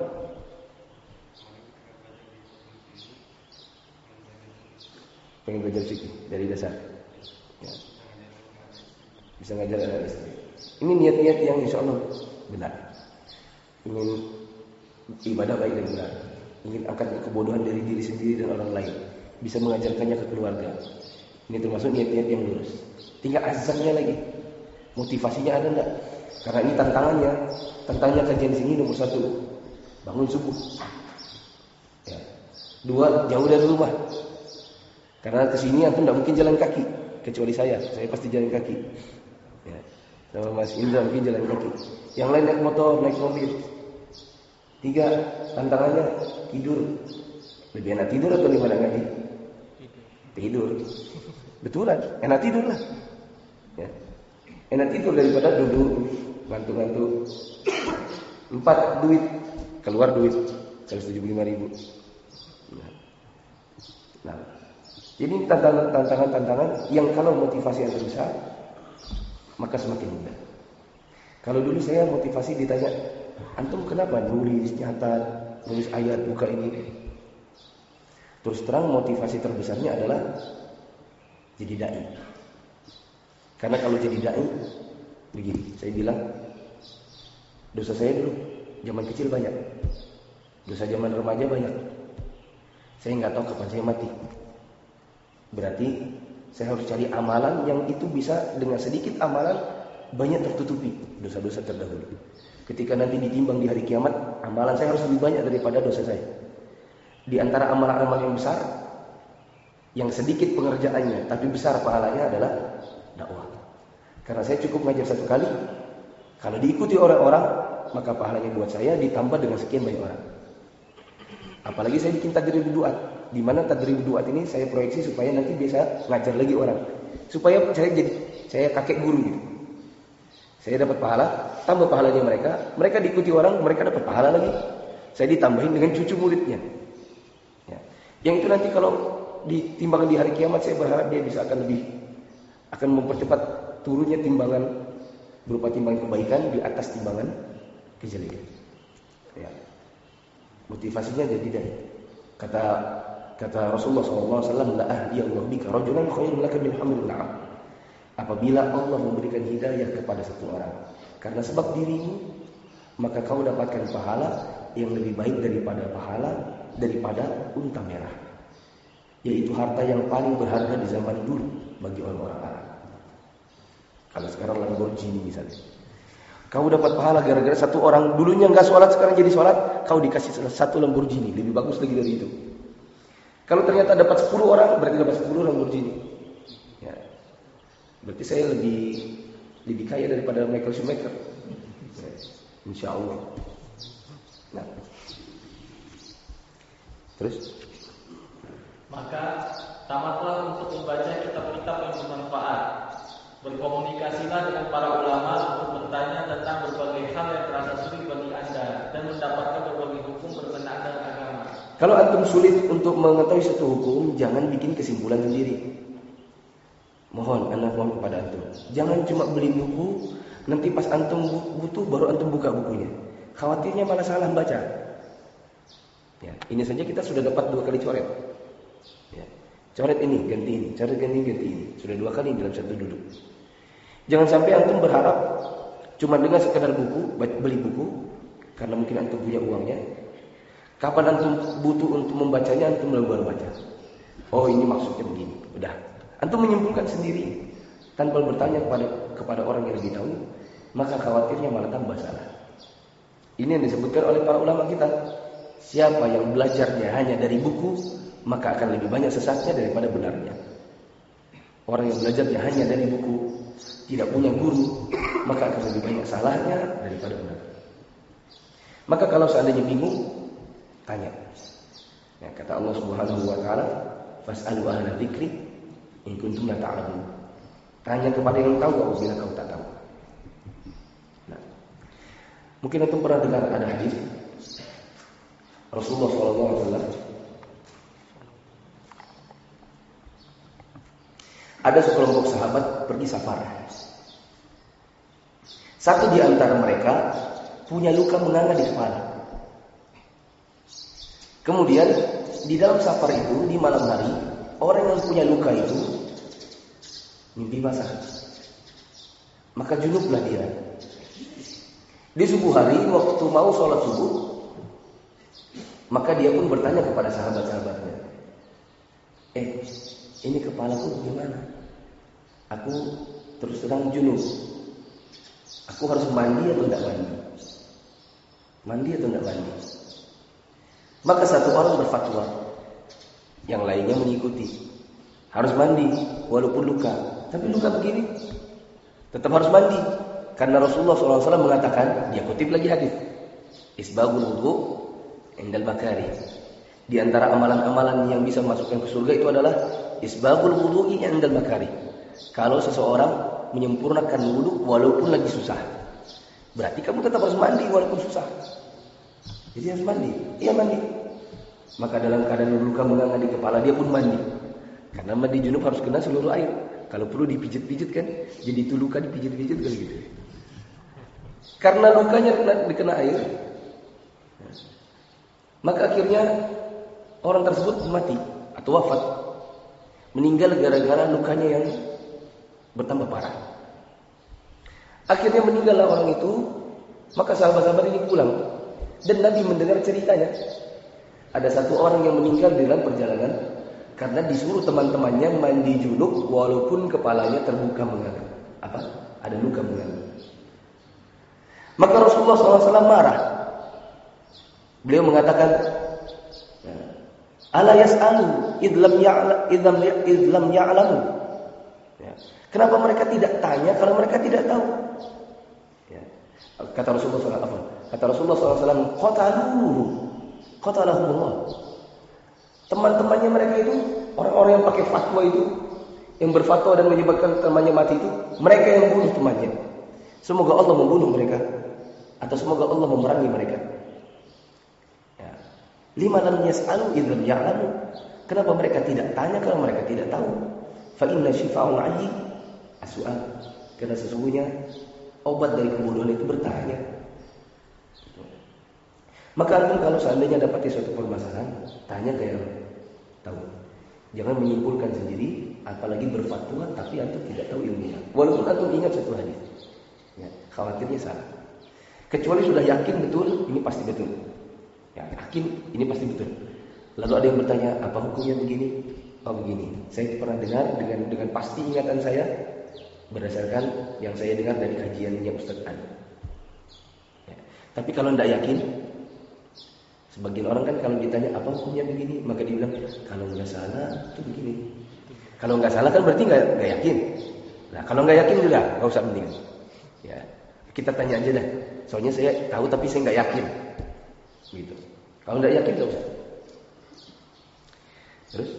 Pengen belajar fikih dari dasar. Ya. Bisa ngajar anak istri. Ini niat-niat yang insya Allah benar. Ingin ibadah baik dan benar. Ingin angkat kebodohan dari diri sendiri dan orang lain. Bisa mengajarkannya ke keluarga. Ini termasuk niat-niat yang lurus. Tinggal azamnya lagi. Motivasinya ada enggak? Karena ini tantangannya. Tantangannya kajian sini nomor satu. Bangun subuh. Ya. Dua, jauh dari rumah. Karena kesini antum tidak mungkin jalan kaki. Kecuali saya. Saya pasti jalan kaki. Ya. Sama Mas Indra mungkin jalan kaki. Yang lain naik motor, naik mobil. Tiga, tantangannya tidur. Lebih enak tidur atau gimana ngaji? Tidur. Betulan, enak tidur lah. Ya. Enak tidur daripada duduk ngantuk-ngantuk. Empat, duit, keluar duit seratus tujuh puluh lima ribu. Nah, nah. Jadi tantangan-tantangan yang kalau motivasi yang besar, maka semakin mudah. Kalau dulu saya motivasi ditanya, antum kenapa nulis nyatat, nulis ayat buka ini? Terus terang motivasi terbesarnya adalah jadi dai. Karena kalau jadi dai, begini, saya bilang, dosa saya dulu zaman kecil banyak, dosa zaman remaja banyak. Saya nggak tahu kapan saya mati. Berarti saya harus cari amalan yang itu bisa dengan sedikit amalan banyak tertutupi dosa-dosa terdahulu. Ketika nanti ditimbang di hari kiamat, amalan saya harus lebih banyak daripada dosa saya. Di antara amalan-amalan yang besar, yang sedikit pengerjaannya tapi besar pahalanya adalah dakwah. Karena saya cukup ngajar satu kali, kalau diikuti orang-orang, maka pahalanya buat saya ditambah dengan sekian banyak orang. Apalagi saya bikin tadrib duat, di mana tadrib duat ini saya proyeksi supaya nanti bisa ngajar lagi orang, supaya saya jadi saya kakek guru gitu. Saya dapat pahala, tambah pahalanya mereka, mereka diikuti orang, mereka dapat pahala lagi. Saya ditambahin dengan cucu muridnya. Ya. Yang itu nanti kalau ditimbangan di hari kiamat, saya berharap dia bisa akan lebih akan mempercepat turunnya timbangan berupa timbangan kebaikan di atas timbangan kejelekan. Ya. Motivasinya jadi dari kata kata Rasulullah shallallahu alaihi wasallam, la ahdi Allah bika rajulan khairun laka min hamil na'am. Apabila Allah memberikan hidayah kepada satu orang karena sebab dirimu, maka kau dapatkan pahala yang lebih baik daripada pahala daripada unta merah, yaitu harta yang paling berharga di zaman dulu bagi orang-orang Arab. Kalau sekarang Lamborghini misalnya, kau dapat pahala gara-gara satu orang dulunya nggak sholat, sekarang jadi sholat, kau dikasih satu Lamborghini, lebih bagus lagi dari itu. Kalau ternyata dapat sepuluh orang, berarti dapat sepuluh Lamborghini. Ya. Berarti saya lebih lebih kaya daripada Michael Schumacher. Ya. Insya Allah. Nah. Terus? Maka tamatlah untuk membaca kitab-kitab yang bermanfaat. Berkomunikasilah dengan para ulama untuk bertanya tentang berbagai hal yang terasa sulit bagi Anda dan mendapatkan berbagai hukum berkenaan dengan agama. Kalau antum sulit untuk mengetahui satu hukum, jangan bikin kesimpulan sendiri. Mohon, anak mohon kepada antum, jangan cuma beli buku, nanti pas antum butuh baru antum buka bukunya. Khawatirnya malah salah baca. Ya, ini saja kita sudah dapat dua kali coret. Ya, coret ini ganti ini, coret ganti ganti ini, sudah dua kali dalam satu duduk. Jangan sampai antum berharap cuma dengan sekedar buku, beli buku, karena mungkin antum punya uangnya. Kapan antum butuh untuk membacanya, antum baru baca. Oh, ini maksudnya begini. Udah. Antum menyimpulkan sendiri tanpa bertanya kepada kepada orang yang lebih tahu, maka khawatirnya malah tambah salah. Ini yang disebutkan oleh para ulama kita. Siapa yang belajarnya hanya dari buku, maka akan lebih banyak sesatnya daripada benarnya. Orang yang belajarnya hanya dari buku, tidak punya guru, maka akan lebih banyak salahnya daripada benar. Maka kalau seandainya bingung, tanya. Ya, kata Allah Subhanahu wa taala, "Fas'alu ahla dzikri in kuntum la ta'lamun." Tanya kepada yang tahu apabila kau tak tahu. Nah, mungkin antum pernah dengar ada hadis Rasulullah shallallahu alaihi wasallam. Ada sekelompok sahabat pergi safar. Satu di antara mereka punya luka menganga di kepala. Kemudian di dalam safar itu di malam hari, orang yang punya luka itu mimpi basah. Maka junublah dia. Di subuh hari waktu mau sholat subuh, maka dia pun bertanya kepada sahabat-sahabatnya, Eh, ini kepalaku bagaimana? Aku terus terang junub. Aku harus mandi atau tidak mandi? Mandi atau tidak mandi? Maka satu orang berfatwa, yang lainnya mengikuti. Harus mandi, walaupun luka. Tapi luka begini, tetap harus mandi. Karena Rasulullah shallallahu alaihi wasallam mengatakan, dia kutip lagi hadis, Isbagul wudu indal makari. Di antara amalan-amalan yang bisa masukkan ke surga itu adalah isbabul wudu'i 'indal makarih. Kalau seseorang menyempurnakan wudu walaupun lagi susah. Berarti kamu tetap harus mandi walaupun susah. Jadi harus mandi. Iya mandi. Maka dalam keadaan luka menganga di kepala dia pun mandi. Karena mandi junub harus kena seluruh air. Kalau perlu dipijit-pijit kan, jadi itu luka dipijit-pijit kan gitu. Karena lukanya kena, dikena air, maka akhirnya orang tersebut mati atau wafat, meninggal gara-gara lukanya yang bertambah parah. Akhirnya meninggallah orang itu, maka sahabat-sahabat ini pulang dan Nabi mendengar ceritanya. Ada satu orang yang meninggal dalam perjalanan karena disuruh teman-temannya mandi junub walaupun kepalanya terbuka menganga. Apa? Ada luka menganga. Maka Rasulullah shallallahu alaihi wasallam marah. Beliau mengatakan, "Ala yas'alu idlam ya'lam idlam idlam ya'lamu." Ya. Kenapa mereka tidak tanya kalau mereka tidak tahu? Ya. Kata Rasulullah shallallahu alaihi wasallam, kata Rasulullah shallallahu alaihi wasallam, "Qataluhu, qatalahumullah." Teman-temannya mereka itu, orang-orang yang pakai fatwa itu, yang berfatwa dan menyebabkan temannya mati itu, mereka yang bunuh temannya. Semoga Allah membunuh mereka, atau semoga Allah memerangi mereka. Ya. Lima lam yas'alu idlam ya'lamu. Kenapa mereka tidak tanya kalau mereka tidak tahu? Fa inna shifa'ul 'ayyi as-su'al. Karena sesungguhnya obat dari kebodohan itu bertanya. Maka antum kalau seandainya dapati suatu permasalahan, tanya ke yang tahu. Jangan menyimpulkan sendiri, apalagi berfatwa tapi antum tidak tahu ilmunya. Walaupun antum ingat satu hadis, ya, khawatirnya salah. Kecuali sudah yakin betul, ini pasti betul. Ya, yakin ini pasti betul. Lalu ada yang bertanya, apa hukumnya begini? Oh begini. Saya pernah dengar dengan dengan pasti ingatan saya berdasarkan yang saya dengar dari kajiannya Ustaz An. Ya. Tapi kalau tidak yakin, sebagian orang kan kalau ditanya apa hukumnya begini, maka dia bilang kalau nggak salah itu begini. Kalau nggak salah kan berarti nggak nggak yakin. Nah kalau nggak yakin juga nggak usah mendingan. Ya kita tanya aja dah. Soalnya saya tahu tapi saya nggak yakin. Gitu. Kalau nggak yakin nggak usah. Terus?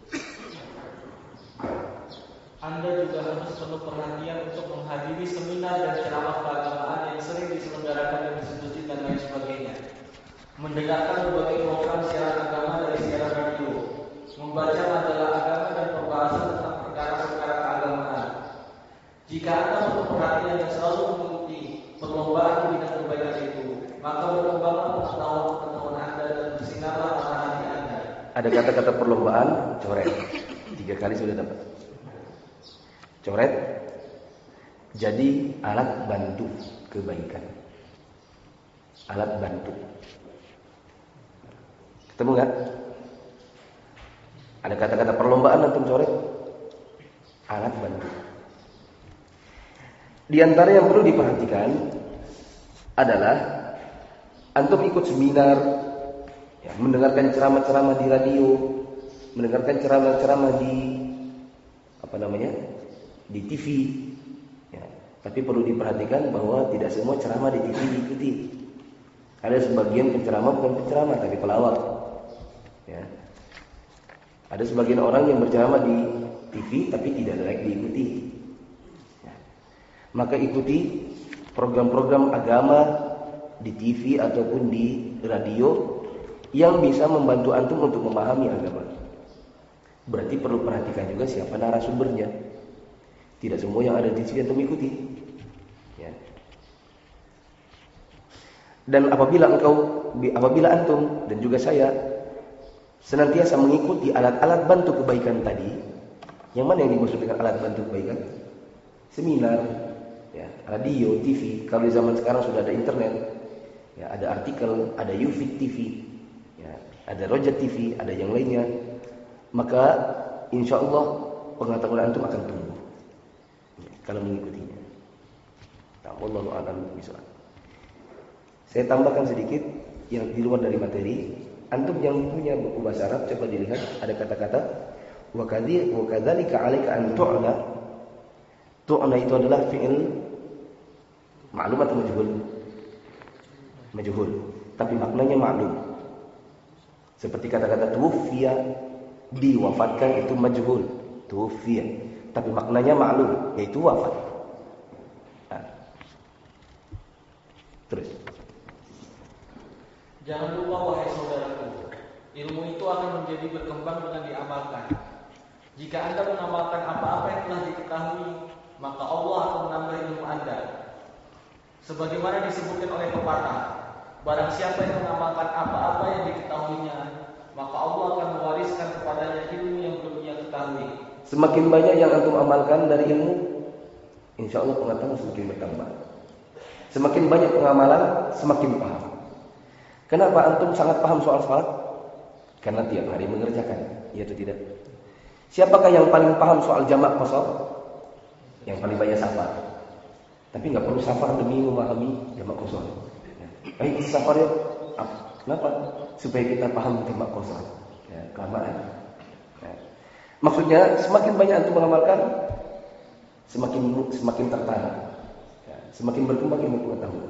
Anda juga harus penuh perhatian untuk menghadiri seminar dan ceramah keagamaan yang sering diselenggarakan di institusi dan lain sebagainya. Mendengarkan berbagai program siaran agama dari siaran radio, membaca majalah agama dan pembahasan tentang perkara-perkara keagamaan. Jika Anda penuh perhatian dan selalu mengikuti perlombaan di bidang kebaikan itu, maka berkembanglah pengetahuan-pengetahuan Anda dan bersinarlah mata hati Anda. Ada kata-kata perlombaan, coret. Tiga kali sudah dapat. Coret. Jadi alat bantu kebaikan. Alat bantu. Ketemu nggak? Ada kata-kata perlombaan antum coret. Alat bantu. Di antara yang perlu diperhatikan adalah antum ikut seminar, ya, mendengarkan ceramah-ceramah di radio, mendengarkan ceramah-ceramah di apa namanya di T V. Ya, tapi perlu diperhatikan bahwa tidak semua ceramah di T V diikuti. Ada sebagian penceramah bukan penceramah tapi pelawak. Ya. Ada sebagian orang yang berceramah di T V tapi tidak layak diikuti. Ya. Maka ikuti program-program agama di T V ataupun di radio yang bisa membantu antum untuk memahami agama. Berarti perlu perhatikan juga siapa narasumbernya. Tidak semua yang ada di T V antum ikuti. Ya. Dan apabila engkau, apabila antum dan juga saya senantiasa mengikuti alat-alat bantu kebaikan tadi, yang mana yang dimaksud dengan alat bantu kebaikan? Seminar, ya, radio, T V. Kalau di zaman sekarang sudah ada internet, ya, ada artikel, ada Yufik T V, ya, ada Roja T V, ada yang lainnya. Maka insya Allah pengetahuan antum akan tumbuh ya, kalau mengikutinya. Nah, wallahu a'lam bishawab. Saya tambahkan sedikit yang di luar dari materi. Antum yang punya buku bahasa Arab coba dilihat ada kata-kata wa kadzi wa kadzalika 'alaika an tu'na. Tu'na itu adalah fi'il ma'lum atau majhul? Majhul, tapi maknanya ma'lum. Seperti kata-kata tuwfiya, Diwafatkan itu majhul, tufiya. Tapi maknanya maklum, yaitu wafat. Nah. Terus. Jangan lupa wahai saudaraku, ilmu itu akan menjadi berkembang dengan diamalkan. Jika Anda mengamalkan apa-apa yang telah diketahui, maka Allah akan menambah ilmu Anda. Sebagaimana disebutkan oleh pepatah, barang siapa yang mengamalkan apa-apa yang diketahuinya, maka Allah akan mewariskan kepadanya ilmu yang belum ia ketahui. Semakin banyak yang antum amalkan dari ilmu, insya Allah pengetahuan semakin bertambah. Semakin banyak pengamalan, semakin paham. Kenapa antum sangat paham soal salat? Karena tiap hari mengerjakan, iya atau tidak? Siapakah yang paling paham soal jamak qasar? Yang paling banyak safar. Tapi nggak perlu safar demi memahami jamak qasar. Baik, safar ya. Kenapa? Supaya kita paham jamak qasar. Ya, kelamaan. Ya. Maksudnya semakin banyak antum mengamalkan, semakin semakin tertanam, ya, semakin berkembang ilmu pengetahuan.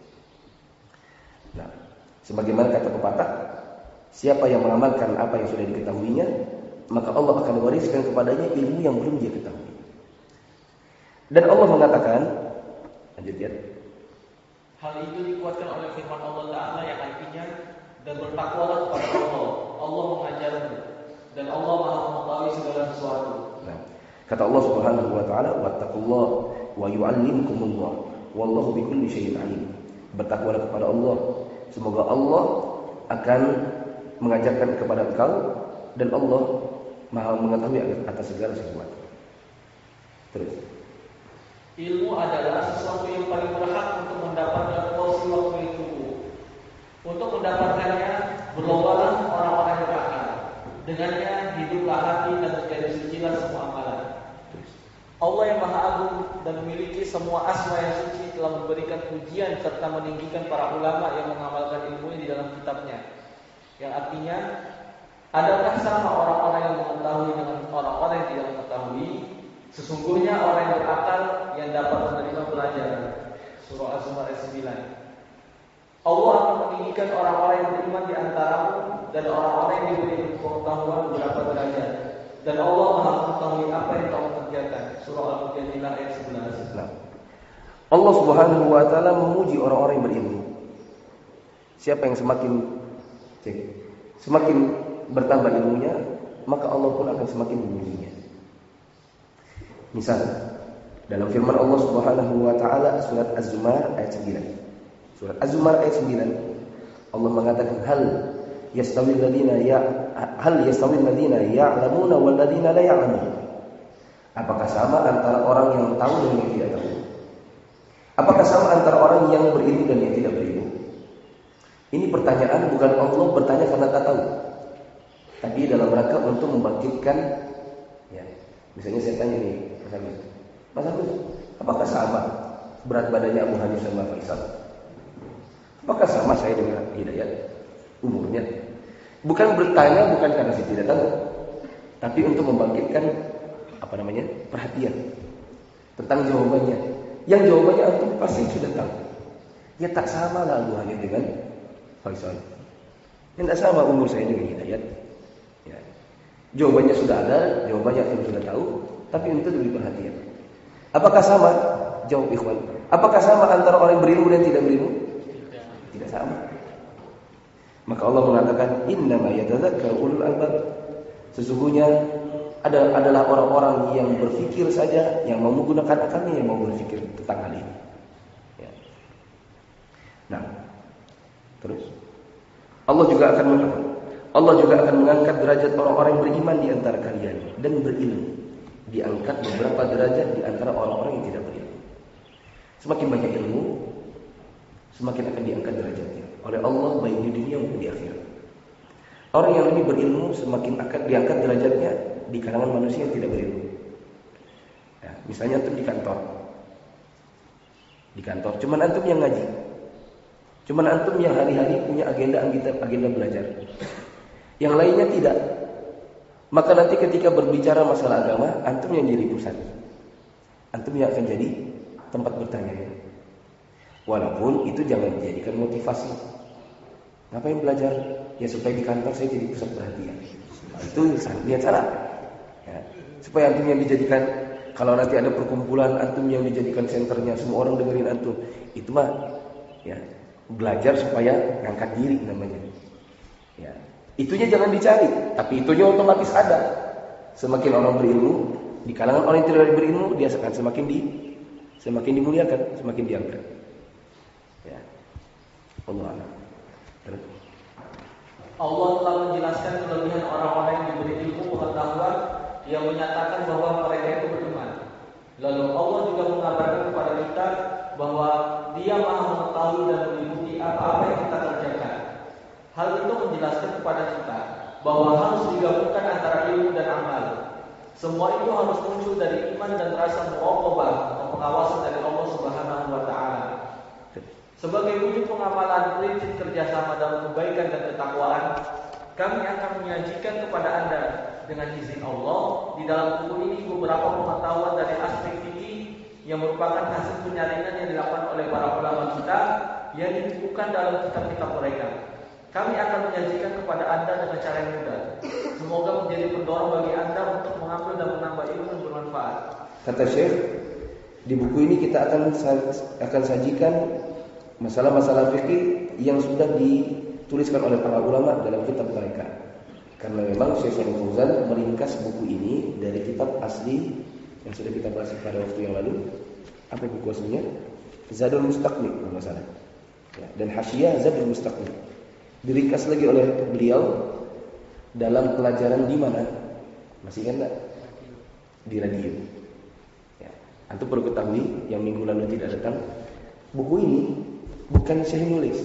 Nah, sebagaimana kata pepatah, siapa yang mengamalkan apa yang sudah diketahuinya, maka Allah akan wariskan kepadanya ilmu yang belum dia ketahui. Dan Allah mengatakan, lanjut ya. Hal itu dikuatkan oleh firman Allah Ta'ala yang artinya, dan bertakwalah kepada Allah, Allah mengajarmu, dan Allah Maha mengetahui segala sesuatu. Nah, kata Allah Subhanahu wa taala, wattaqullah wa yu'allimkumullah wallahu bikulli syai'in alim. Bertakwalah kepada Allah, semoga Allah akan mengajarkan kepada engkau, dan Allah Maha mengetahui atas segala sesuatu. Terus, ilmu adalah sesuatu yang paling berhak untuk mendapatkan porsi waktu itu. Untuk mendapatkannya, berlombalah orang-orang yang berakal. Dengannya hiduplah hati dan menjadi sucilah semua amalan. Allah yang Maha Agung dan memiliki semua asma yang suci telah memberikan ujian serta meninggikan para ulama yang mengamalkan ilmunya di dalam kitabnya. Yang artinya, adakah sama orang-orang yang mengetahui dengan orang-orang yang tidak mengetahui? Sesungguhnya orang yang berakal yang dapat menerima pelajaran. Surah Az-Zumar ayat sembilan. Allah akan meninggikan orang-orang yang beriman di antaramu dan orang-orang yang diberi pengetahuan beberapa derajat. Dan Allah Maha mengetahui apa yang kamu kerjakan. Surah Al-Mujadilah ayat sebelas. Nah, Allah Subhanahu wa taala memuji orang-orang yang berilmu. Siapa yang semakin cek, semakin bertambah ilmunya, maka Allah pun akan semakin memujinya. Misal, dalam firman Allah Subhanahu wa taala surat Az-Zumar ayat sembilan. Surat Az-Zumar ayat sembilan, Allah mengatakan hal yastawil ladina ya hal yastawil ladina ya'lamuna wal ladina la ya'lamun. Apakah sama antara orang yang tahu dan yang tidak tahu? Apakah sama antara orang yang berilmu dan yang tidak berilmu? Ini pertanyaan bukan Allah bertanya karena tak tahu, tapi dalam rangka untuk membangkitkan, ya. Misalnya saya tanya nih, Mas Agus, Mas Agus, apakah sama berat badannya Abu Hanif sama Faisal? Apakah sama saya dengan Hidayat umurnya? Bukan bertanya, bukan karena saya tidak tahu, tapi untuk membangkitkan apa namanya perhatian tentang jawabannya. Yang jawabannya antum pasti sudah tahu. Ya tak sama lah Abu Hanif dengan Faisal. Yang tak sama umur saya dengan Hidayat. Ya. Jawabannya sudah ada, jawabannya antum sudah tahu, tapi untuk diberi perhatian. Apakah sama? Jawab ikhwan. Apakah sama antara orang yang berilmu dan tidak berilmu? Tidak. Tidak sama. Maka Allah mengatakan innama yatadzakkaru ulul albab. Sesungguhnya ada adalah orang-orang yang berfikir saja, yang mau menggunakan akalnya, yang mau berfikir tentang hal ini. Ya. Nah, terus Allah juga akan mengatakan, Allah juga akan mengangkat derajat orang-orang yang beriman di antara kalian dan berilmu. Diangkat beberapa derajat di antara orang-orang yang tidak berilmu. Semakin banyak ilmu, semakin akan diangkat derajatnya oleh Allah baik di dunia maupun di akhirat. Orang yang lebih berilmu semakin akan diangkat derajatnya di kalangan manusia yang tidak berilmu. Ya, misalnya antum di kantor, di kantor, cuman antum yang ngaji, cuman antum yang hari-hari punya agenda agenda agenda belajar, yang lainnya tidak. Maka nanti ketika berbicara masalah agama, antum yang jadi pusat, antum yang akan jadi tempat bertanya. Walaupun itu jangan dijadikan motivasi. Ngapain belajar? Ya supaya di kantor saya jadi pusat perhatian. Nah, itu niat salah. Ya. Supaya antum yang dijadikan, kalau nanti ada perkumpulan antum yang dijadikan senternya, semua orang dengerin antum, itu mah ya belajar supaya ngangkat diri namanya. Ya. Itunya jangan dicari, tapi itunya otomatis ada. Semakin orang berilmu, di kalangan orang yang tidak berilmu, dia akan semakin di semakin dimuliakan, semakin diangkat. Ya. Allah a'lam. Allah telah menjelaskan kelebihan orang-orang yang diberi ilmu pengetahuan yang menyatakan bahwa mereka itu beriman. Lalu Allah juga mengabarkan kepada kita bahwa Dia Maha mengetahui dan meliputi apa-apa yang kita kerjakan. Hal itu menjelaskan kepada kita bahwa harus digabungkan antara ilmu dan amal. Semua itu harus muncul dari iman dan rasa muraqabah atau pengawasan dari Allah Subhanahu wa taala. Sebagai wujud pengamalan prinsip kerjasama dalam kebaikan dan ketakwaan, kami akan menyajikan kepada Anda dengan izin Allah di dalam buku ini beberapa pengetahuan dari aspek fikih yang merupakan hasil penyaringan yang dilakukan oleh para ulama kita yang dibukukan dalam kitab-kitab mereka. Kami akan menyajikan kepada Anda dengan cara yang mudah. Semoga menjadi pendorong bagi Anda untuk mengambil dan menambah ilmu yang bermanfaat. Kata Syekh, di buku ini kita akan akan sajikan masalah-masalah fikih yang sudah dituliskan oleh para ulama dalam kitab mereka. Karena memang Syekh Shalih Fauzan meringkas buku ini dari kitab asli yang sudah kita bahas pada waktu yang lalu. Apa buku aslinya? Zadul Mustaqni kalau nggak salah. Ya, dan Hasyiyah Zadul Mustaqni. Diringkas lagi oleh beliau dalam pelajaran di mana? Masih ingat enggak? Di radio. Ya, antum perlu ketahui yang minggu lalu tidak datang. Buku ini bukan Syekh nulis.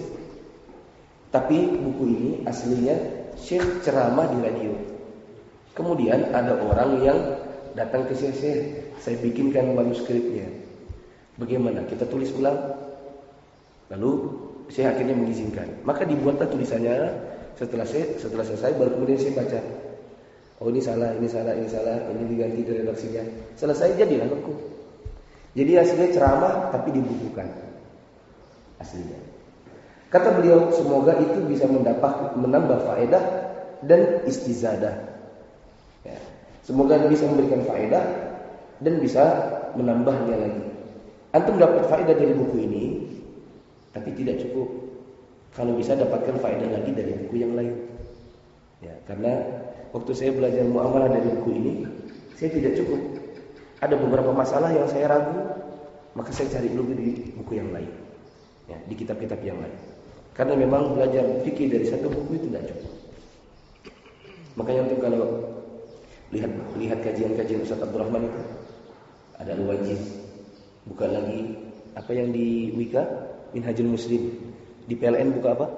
Tapi buku ini aslinya Syekh ceramah di radio. Kemudian ada orang yang datang ke Syekh, Syekh, saya bikinkan manuskripnya. Bagaimana? Kita tulis ulang. Lalu Syekh akhirnya mengizinkan. Maka dibuatlah tulisannya. Setelah Syekh, setelah selesai baru kemudian Syekh baca. Oh ini salah, ini salah, ini salah, ini diganti dari redaksinya. Selesai jadilah buku. Jadi hasilnya ceramah tapi dibukukan. Aslinya. Kata beliau, semoga itu bisa mendapat menambah faedah dan istizadah. Ya. Semoga bisa memberikan faedah dan bisa menambahnya lagi. Antum dapat faedah dari buku ini, tapi tidak cukup. Kalau bisa dapatkan faedah lagi dari buku yang lain. Ya, karena waktu saya belajar muamalah dari buku ini, saya tidak cukup. Ada beberapa masalah yang saya ragu, maka saya cari dulu di buku yang lain. Ya, di kitab-kitab yang lain. Karena memang belajar fikih dari satu buku itu tidak cukup. Makanya untuk kalau lihat lihat kajian-kajian Ustaz Abdul Rahman itu ada al-wajib. Buka lagi apa yang di Wika Minhajul Muslim. Di P L N buka apa?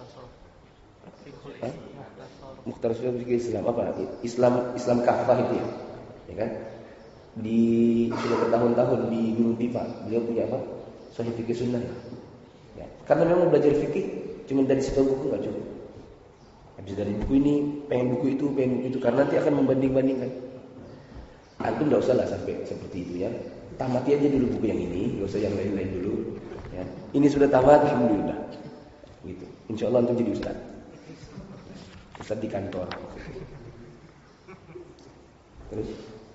Mukhtasar Fikih Islam apa? Islam Islam Kahfah itu ya. Ya kan? Di sudah bertahun-tahun di Gunung Pipa, beliau punya apa? Sahih Fikih Sunnah. Ya. Karena memang belajar fikih cuma dari satu buku enggak cukup. Habis dari buku ini, pengen buku itu, pengen buku itu, karena nanti akan membanding-bandingkan. Antum enggak usah lah sampai seperti itu ya. Tamati aja dulu buku yang ini, enggak usah yang lain-lain dulu. Ya. Ini sudah tamat, alhamdulillah. Gitu. Insya Allah antum jadi ustaz. Ustaz di kantor. Terus?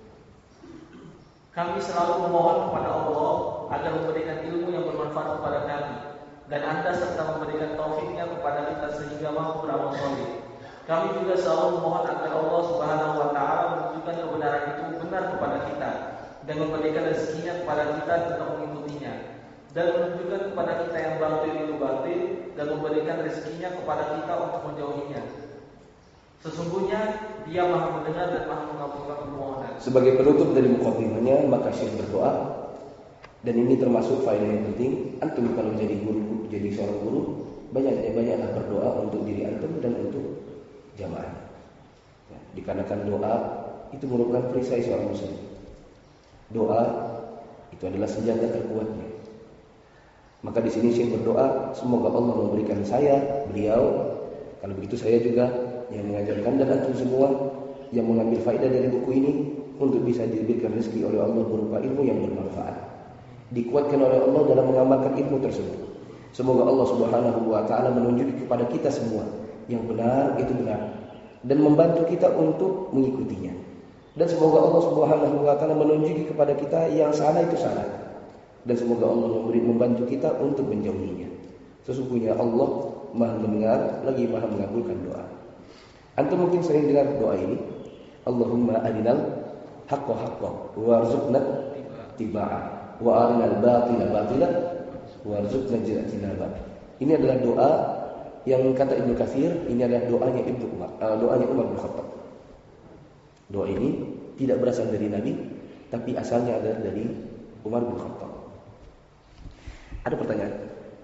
Kami selalu memohon kepada Allah agar memberikan ilmu yang bermanfaat kepada kami dan Anda serta memberikan taufiknya kepada kita sehingga mampu beramal saleh. Kami juga selalu memohon agar Allah Subhanahu wa taala menunjukkan kebenaran itu benar kepada kita dan memberikan rezekinya kepada kita untuk mengikutinya dan menunjukkan kepada kita yang batil itu batil dan memberikan rezekinya kepada kita untuk menjauhinya. Sesungguhnya Dia Maha mendengar dan Maha mengabulkan permohonan. Sebagai penutup dari muqaddimahnya, maka Syekh berdoa. Dan ini termasuk faedah yang penting. Antum kalau menjadi guru, jadi seorang guru, banyak-banyaklah berdoa untuk diri antum dan untuk jamaah. Ya, dikarenakan doa itu merupakan perisai seorang muslim. Doa itu adalah senjata terkuatnya. Maka di sini Syekh berdoa, semoga Allah memberikan saya, beliau, kalau begitu saya juga yang mengajarkan dan antum semua yang mengambil faedah dari buku ini untuk bisa diberikan rezeki oleh Allah berupa ilmu yang bermanfaat. Dikuatkan oleh Allah dalam mengamalkan ilmu tersebut. Semoga Allah Subhanahu wa taala menunjuk kepada kita semua yang benar itu benar, dan membantu kita untuk mengikutinya. Dan semoga Allah Subhanahu wa taala menunjuki kepada kita yang salah itu salah. Dan semoga Allah memberi membantu kita untuk menjauhinya. Sesungguhnya Allah Maha mendengar lagi Maha mengabulkan doa. Antum mungkin sering dengar doa ini. Allahumma arinal haqqa haqqan warzuqna tibaa wa arinal batila batila warzuqna ijtinaba. Ini adalah doa yang kata Ibnu Katsir, ini adalah doanya Ibnu Umar, uh, doanya Umar bin Khattab. Doa ini tidak berasal dari Nabi, tapi asalnya adalah dari Umar bin Khattab. Ada pertanyaan?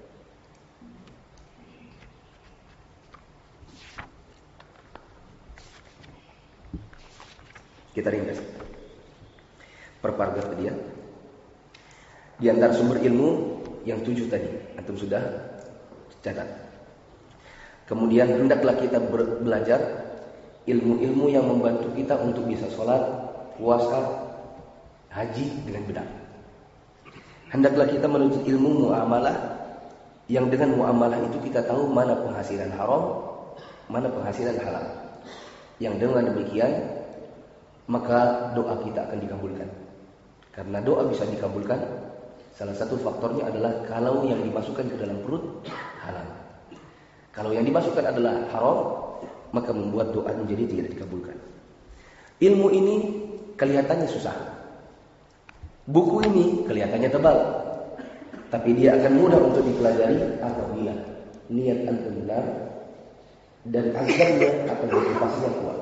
Kita ringkas per paragraf tadi ya. Di antara sumber ilmu yang tujuh tadi, antum sudah catat. Kemudian hendaklah kita belajar ilmu-ilmu yang membantu kita untuk bisa sholat, puasa, haji dengan benar. Hendaklah kita menuntut ilmu muamalah yang dengan muamalah itu kita tahu mana penghasilan haram, mana penghasilan halal. Yang dengan demikian maka doa kita akan dikabulkan. Karena doa bisa dikabulkan, salah satu faktornya adalah kalau yang dimasukkan ke dalam perut halal. Kalau yang dimasukkan adalah haram, maka membuat doa menjadi tidak dikabulkan. Ilmu ini kelihatannya susah. Buku ini kelihatannya tebal. Tapi dia akan mudah untuk dipelajari apabila niat antum benar dan azamnya atau motivasinya kuat.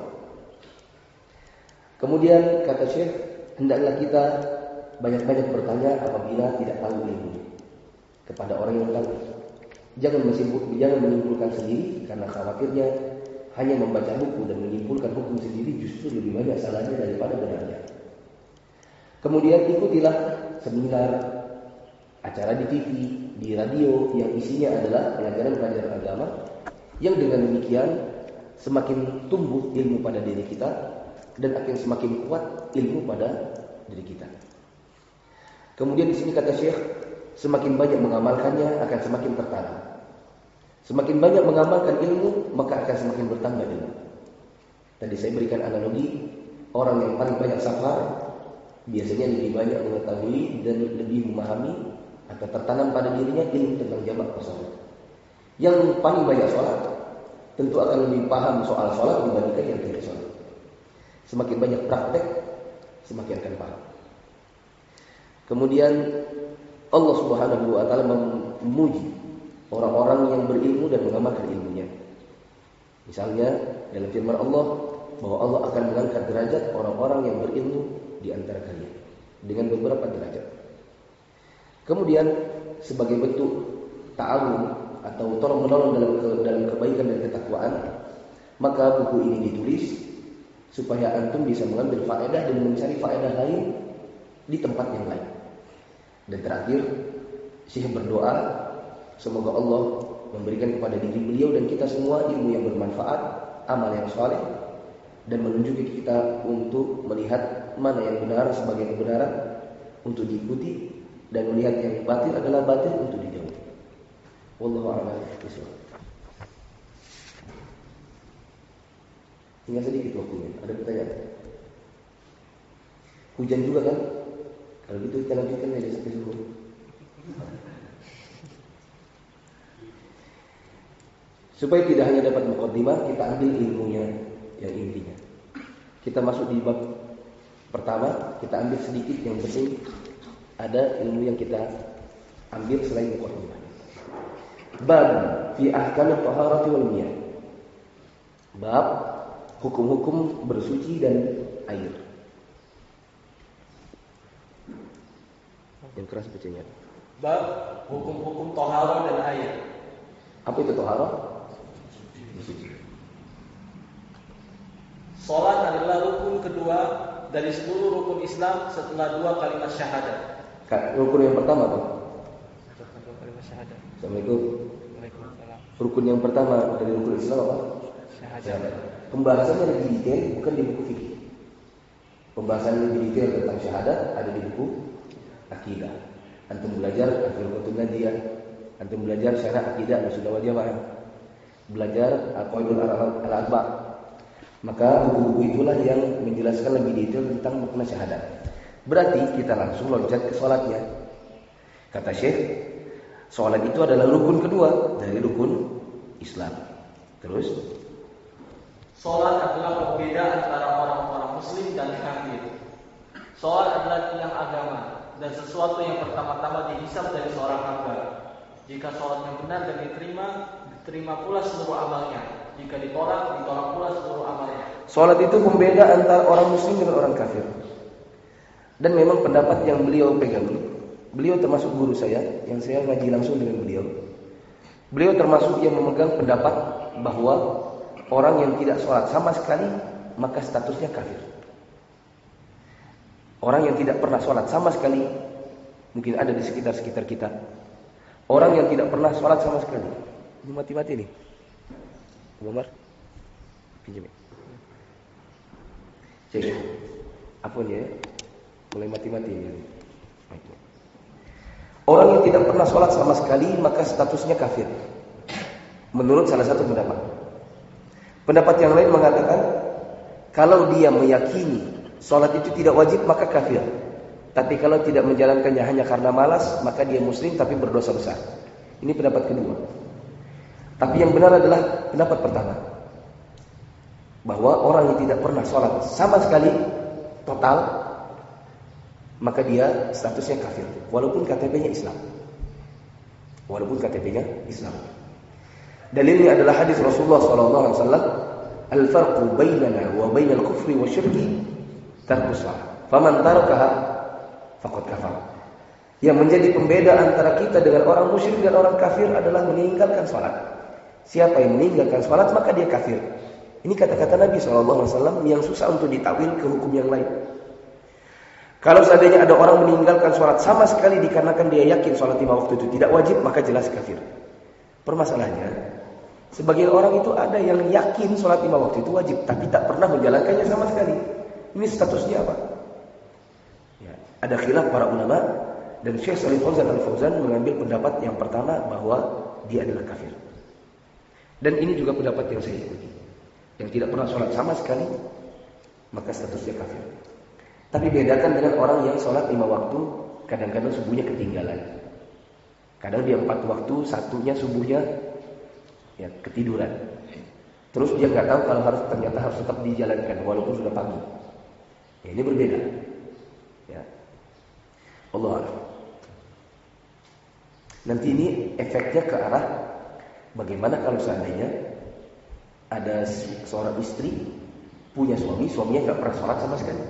Kemudian kata Syekh, hendaklah kita banyak-banyak bertanya apabila tidak tahu ilmu kepada orang yang tahu. Jangan menyimpulkan, jangan menyimpulkan sendiri karena khawatirnya hanya membaca buku dan menyimpulkan hukum sendiri justru lebih banyak salahnya daripada benarnya. Kemudian ikutilah seminar, acara di T V, di radio yang isinya adalah pelajaran-pelajaran agama yang dengan demikian semakin tumbuh ilmu pada diri kita dan akan semakin kuat ilmu pada diri kita. Kemudian di sini kata Syekh, semakin banyak mengamalkannya akan semakin tertanam. Semakin banyak mengamalkan ilmu, maka akan semakin bertambah ilmu. Tadi saya berikan analogi, orang yang paling banyak safar biasanya lebih banyak mengetahui dan lebih memahami atau tertanam pada dirinya ilmu tentang jamak pesawat. Yang paling banyak sholat tentu akan lebih paham soal sholat dibandingkan yang tidak sholat. Semakin banyak praktek, semakin akan paham. Kemudian Allah Subhanahu wa taala memuji orang-orang yang berilmu dan mengamalkan ilmunya. Misalnya dalam firman Allah bahwa Allah akan mengangkat derajat orang-orang yang berilmu di antara kalian dengan beberapa derajat. Kemudian sebagai bentuk ta'awun atau tolong menolong dalam ke, dalam kebaikan dan ketakwaan, maka buku ini ditulis supaya antum bisa mengambil faedah dan mencari faedah lain di tempat yang lain. Dan terakhir, Syekh berdoa semoga Allah memberikan kepada diri beliau dan kita semua ilmu yang bermanfaat, amal yang saleh, dan menunjuki kita untuk melihat mana yang benar sebagai kebenaran untuk diikuti dan melihat yang batil adalah batil untuk dijauhi. Wallahu a'lam bishawab. Tinggal sedikit waktunya. Ada pertanyaan? Hujan juga kan? Kalau gitu kita lanjutkan aja sampai subuh. Supaya tidak hanya dapat muqaddimah, kita ambil ilmunya yang intinya. Kita masuk di bab pertama, kita ambil sedikit yang penting. Ada ilmu yang kita ambil selain muqaddimah. Bab fi ahkam at-taharati wal miyah. Bab hukum-hukum bersuci dan air. Yang keras bacanya. Bab hukum-hukum taharah dan air. Apa itu taharah? Salat adalah rukun kedua dari sepuluh rukun Islam setelah dua kalimat syahadat. Rukun yang pertama apa? Dua kalimat syahadat. Assalamualaikum. Waalaikumsalam. Rukun yang pertama dari rukun Islam apa? Syahadat. Pembahasannya lebih detail bukan di buku fikih. Pembahasan lebih detail tentang syahadat ada di buku akidah. Antum belajar Al-Fiqhul Najiyah, antum belajar syarah akidah Ahlussunnah wal Jamaah, belajar Al-Qawaidul Al-Arba'. Maka buku-buku itulah yang menjelaskan lebih detail tentang makna syahadat. Berarti kita langsung loncat ke sholatnya. Kata Syekh, sholat itu adalah rukun kedua dari rukun Islam. Terus, sholat adalah pembeda antara orang-orang Muslim dan kafir. Sholat adalah tiang agama dan sesuatu yang pertama-tama dihisab dari seorang hamba. Jika sholatnya benar dan diterima, diterima pula seluruh amalnya. Jika ditolak, ditolak pula seluruh amalnya. Sholat itu pembeda antara orang Muslim dengan orang kafir. Dan memang pendapat yang beliau pegang, beliau termasuk guru saya, yang saya ngaji langsung dengan beliau. Beliau termasuk yang memegang pendapat bahwa orang yang tidak sholat sama sekali, maka statusnya kafir. Orang yang tidak pernah sholat sama sekali, mungkin ada di sekitar-sekitar kita. Orang yang tidak pernah sholat sama sekali. Ini mati-mati nih. Umar, pinjam. Cek. Apa ya? Mulai mati-mati ini. Orang yang tidak pernah sholat sama sekali, maka statusnya kafir. Menurut salah satu pendapat. Pendapat yang lain mengatakan, kalau dia meyakini sholat itu tidak wajib, maka kafir. Tapi kalau tidak menjalankannya hanya karena malas, maka dia muslim tapi berdosa besar. Ini pendapat kedua. Tapi yang benar adalah pendapat pertama, bahwa orang yang tidak pernah sholat sama sekali total, maka dia statusnya kafir, walaupun K T P-nya Islam. Walaupun K T P-nya Islam. Dalilnya adalah hadis Rasulullah sallallahu alaihi wasallam, "Al-farqu bainana wa bainal kufri wa syirki tarkus shalah. Faman tarakaha faqad kafar." Yang menjadi pembeda antara kita dengan orang musyrik dan orang kafir adalah meninggalkan salat. Siapa yang meninggalkan salat maka dia kafir. Ini kata-kata Nabi shallallahu alaihi wasallam yang susah untuk ditakwil ke hukum yang lain. Kalau seandainya ada orang meninggalkan salat sama sekali dikarenakan dia yakin salat lima waktu itu tidak wajib, maka jelas kafir. Permasalahannya, sebagian orang itu ada yang yakin salat lima waktu itu wajib, tapi tak pernah menjalankannya sama sekali. Ini statusnya apa? Ya, ada khilaf para ulama, dan Syekh Shalih Fauzan Al-Fauzan mengambil pendapat yang pertama bahwa dia adalah kafir. Dan ini juga pendapat yang saya ikuti. Yang tidak pernah sholat sama sekali, maka statusnya kafir. Tapi bedakan dengan orang yang sholat lima waktu, kadang-kadang subuhnya ketinggalan. Kadang dia empat waktu, satunya subuhnya ya ketiduran. Terus dia nggak tahu kalau harus ternyata harus tetap dijalankan walaupun sudah pagi. Ya, ini berbeda. Ya. Allah a'lam. Nanti ini efeknya ke arah bagaimana kalau seandainya ada seorang istri punya suami, suaminya nggak pernah sholat sama sekali.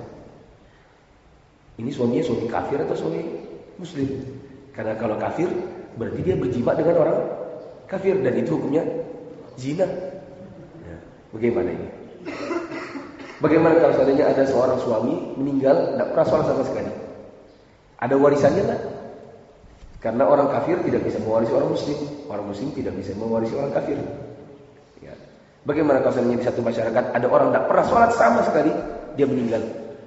Ini suaminya suami kafir atau suami muslim? Karena kalau kafir berarti dia berjima dengan orang kafir dan itu hukumnya zina. Ya, bagaimana ini? Bagaimana kalau seandainya ada seorang suami meninggal nggak pernah sholat sama sekali? Ada warisannya nggak? Karena orang kafir tidak bisa mewarisi orang muslim, orang muslim tidak bisa mewarisi orang kafir. Ya. Bagaimana kalau seandainya di satu masyarakat ada orang tidak pernah sholat sama sekali, dia meninggal,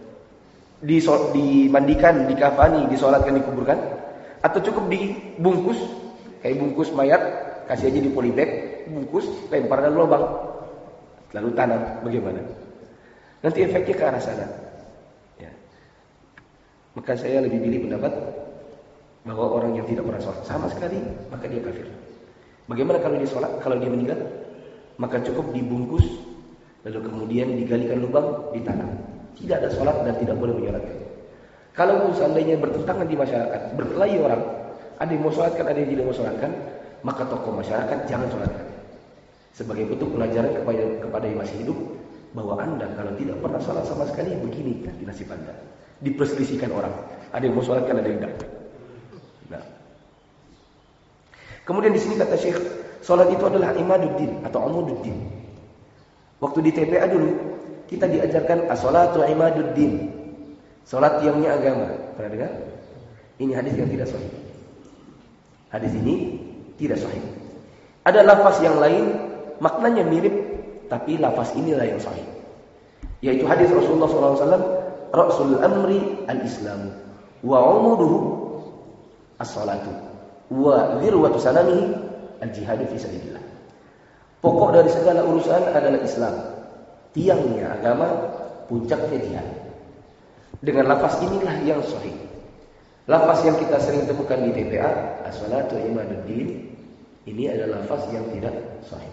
Disol, dimandikan, dikafani, disolatkan, dikuburkan, atau cukup dibungkus, kayak bungkus mayat, kasih aja di polybag, bungkus, lempar dalam lubang, lalu tanam, bagaimana? Nanti efeknya ke arah sana. Ya. Maka saya lebih pilih pendapat bahwa orang yang tidak pernah sholat sama sekali, maka dia kafir. Bagaimana kalau dia sholat, kalau dia meninggal? Maka cukup dibungkus, lalu kemudian digalikan lubang, ditanam. Tidak ada sholat dan tidak boleh menyolatkan. Kalau seandainya bertentangan di masyarakat, berkelahi orang, ada yang mau sholatkan, ada yang tidak mau sholatkan, maka tokoh masyarakat jangan sholatkan. Sebagai bentuk pelajaran kepada, kepada yang masih hidup, bahwa anda kalau tidak pernah sholat sama sekali, begini nanti nasib anda. Diperselisihkan orang. Ada yang mau sholatkan, ada yang tidak. Nah. Kemudian di sini kata Syekh, sholat itu adalah imaduddin atau amududdin. Waktu di T P A dulu, kita diajarkan as-sholatu imaduddin. Sholat tiangnya agama. Pernah dengar? Ini hadis yang tidak sahih. Hadis ini tidak sahih. Ada lafaz yang lain, maknanya mirip, tapi lafaz inilah yang sahih. Yaitu hadis Rasulullah shallallahu alaihi wasallam, Ra'sul amri al-Islam, wa umuduhu as-salatu, wa dhirwatu sanamihi al-jihadu fi sabilillah. Pokok dari segala urusan adalah Islam. tiangnya agama, puncaknya jihad. Dengan lafaz inilah yang sahih. Lafaz yang kita sering temukan di T P A, as-salatu imaduddin, ini adalah lafaz yang tidak sahih.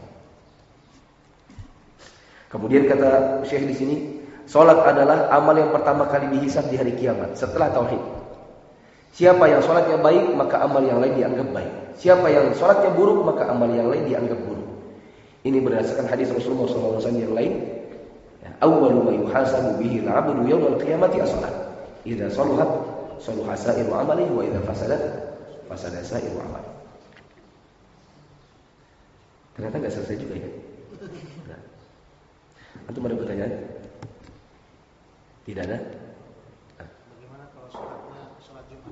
Kemudian kata Syekh di sini, salat adalah amal yang pertama kali dihisab di hari kiamat setelah tauhid. Siapa yang salatnya baik, maka amal yang lain dianggap baik. Siapa yang salatnya buruk, maka amal yang lain dianggap buruk. Ini berdasarkan hadis Rasulullah shallallahu alaihi wasallam yang lain. Awwalu ma yuhasabu bihi al-'abdu yawm al-qiyamati as-salat. Idza salahat salaha sa'iru 'amalihi wa idza fasadat fasada sa'iru 'amalihi. Ternyata enggak selesai juga ya. Nah. Antum ada pertanyaan? Tidak ada? Nah. Bagaimana kalau sholatnya sholat Jumat?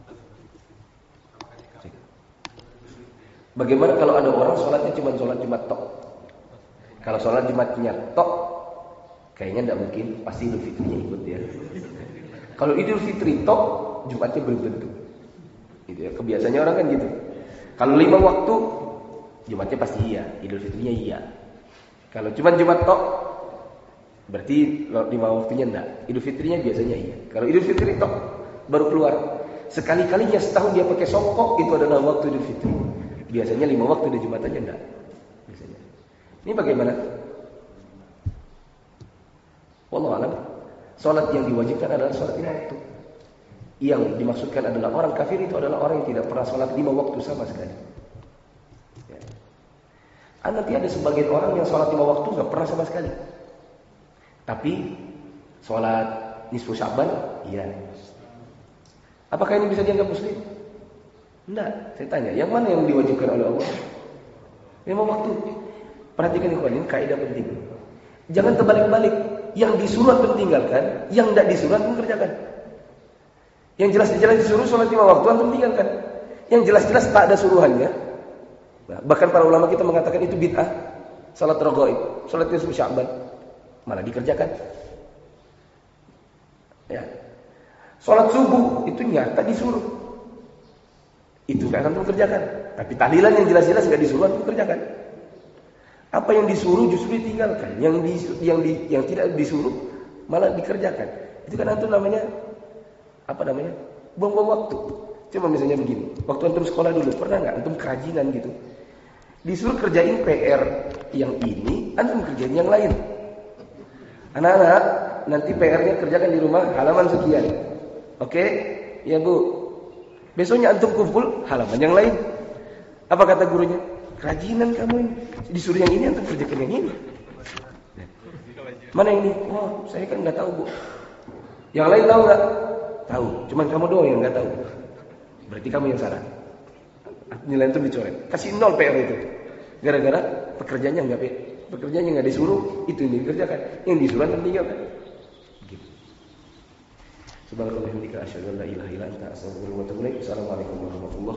Bagaimana kalau ada orang sholatnya cuma sholat Jumat tok? Kalau sholat Jumatnya tok, kayaknya tidak mungkin, pasti Idul Fitrinya ikut ya. Kalau Idul Fitri tok, Jumatnya belum tentu. Gitu ya. Kebiasaannya orang kan gitu. Kalau lima waktu, Jumatnya pasti iya, Idul Fitrinya iya. Kalau cuma Jumat tok, berarti lima waktunya enggak. Idul Fitrinya biasanya iya. Kalau Idul Fitri tok baru keluar. Sekali-kalinya setahun dia pakai songkok, itu adalah waktu Idul Fitri. Biasanya lima waktu di Jumatannya enggak. Biasanya. Ini bagaimana? Wallahu a'lam. Salat yang diwajibkan adalah salat lima waktu. Yang dimaksudkan adalah orang kafir itu adalah orang yang tidak pernah salat lima waktu sama sekali. Ya. Ah, nanti ada sebagian orang yang salat lima waktu nggak pernah sama sekali. Tapi salat nisfu Sya'ban, iya. Apakah ini bisa dianggap muslim? Enggak. Saya tanya, yang mana yang diwajibkan oleh Allah? Lima waktu. Perhatikan ikhwan, ini kaidah penting. Jangan terbalik-balik. Yang disuruh antum tinggalkan, yang tidak disuruh antum kerjakan. Yang jelas-jelas disuruh sholat lima waktu antum tinggalkan. Yang jelas-jelas tak ada suruhannya. Nah, bahkan para ulama kita mengatakan itu bid'ah. Salat raghaib, salat nisfu Sya'ban malah dikerjakan. Ya. Salat subuh itu nyata disuruh. Itu kan antum kerjakan. Tapi tahlilan yang jelas-jelas enggak disuruh antum kerjakan. Apa yang disuruh justru ditinggalkan, yang di, yang di, yang tidak disuruh malah dikerjakan. Itu kan antum namanya apa namanya? Buang-buang waktu. Coba misalnya begini, waktu antum sekolah dulu pernah nggak antum kerajinan gitu? Disuruh kerjain P R yang ini, antum kerjain yang lain. Anak-anak, nanti P R-nya kerjakan di rumah halaman sekian. Oke? Ya Bu. Besoknya antum kumpul halaman yang lain. Apa kata gurunya? Kerajinan kamu ini. Disuruh yang ini antum kerjakan yang ini. Mana yang ini? Oh, saya kan nggak tahu Bu. Yang lain tahu nggak? Tahu. Cuman kamu doang yang nggak tahu. Berarti kamu yang salah. Nilai antum dicoret. Kasih nol P R itu. Gara-gara pekerjaannya nggak pekerjaannya nggak disuruh, itu yang dikerjakan. Yang disuruh antum tinggalkan. Gitu. Subhanallah wa bihamdika asyhadu an la ilaha illa anta astaghfiruka wa atubu ilaik. Assalamualaikum warahmatullahi wabarakatuh.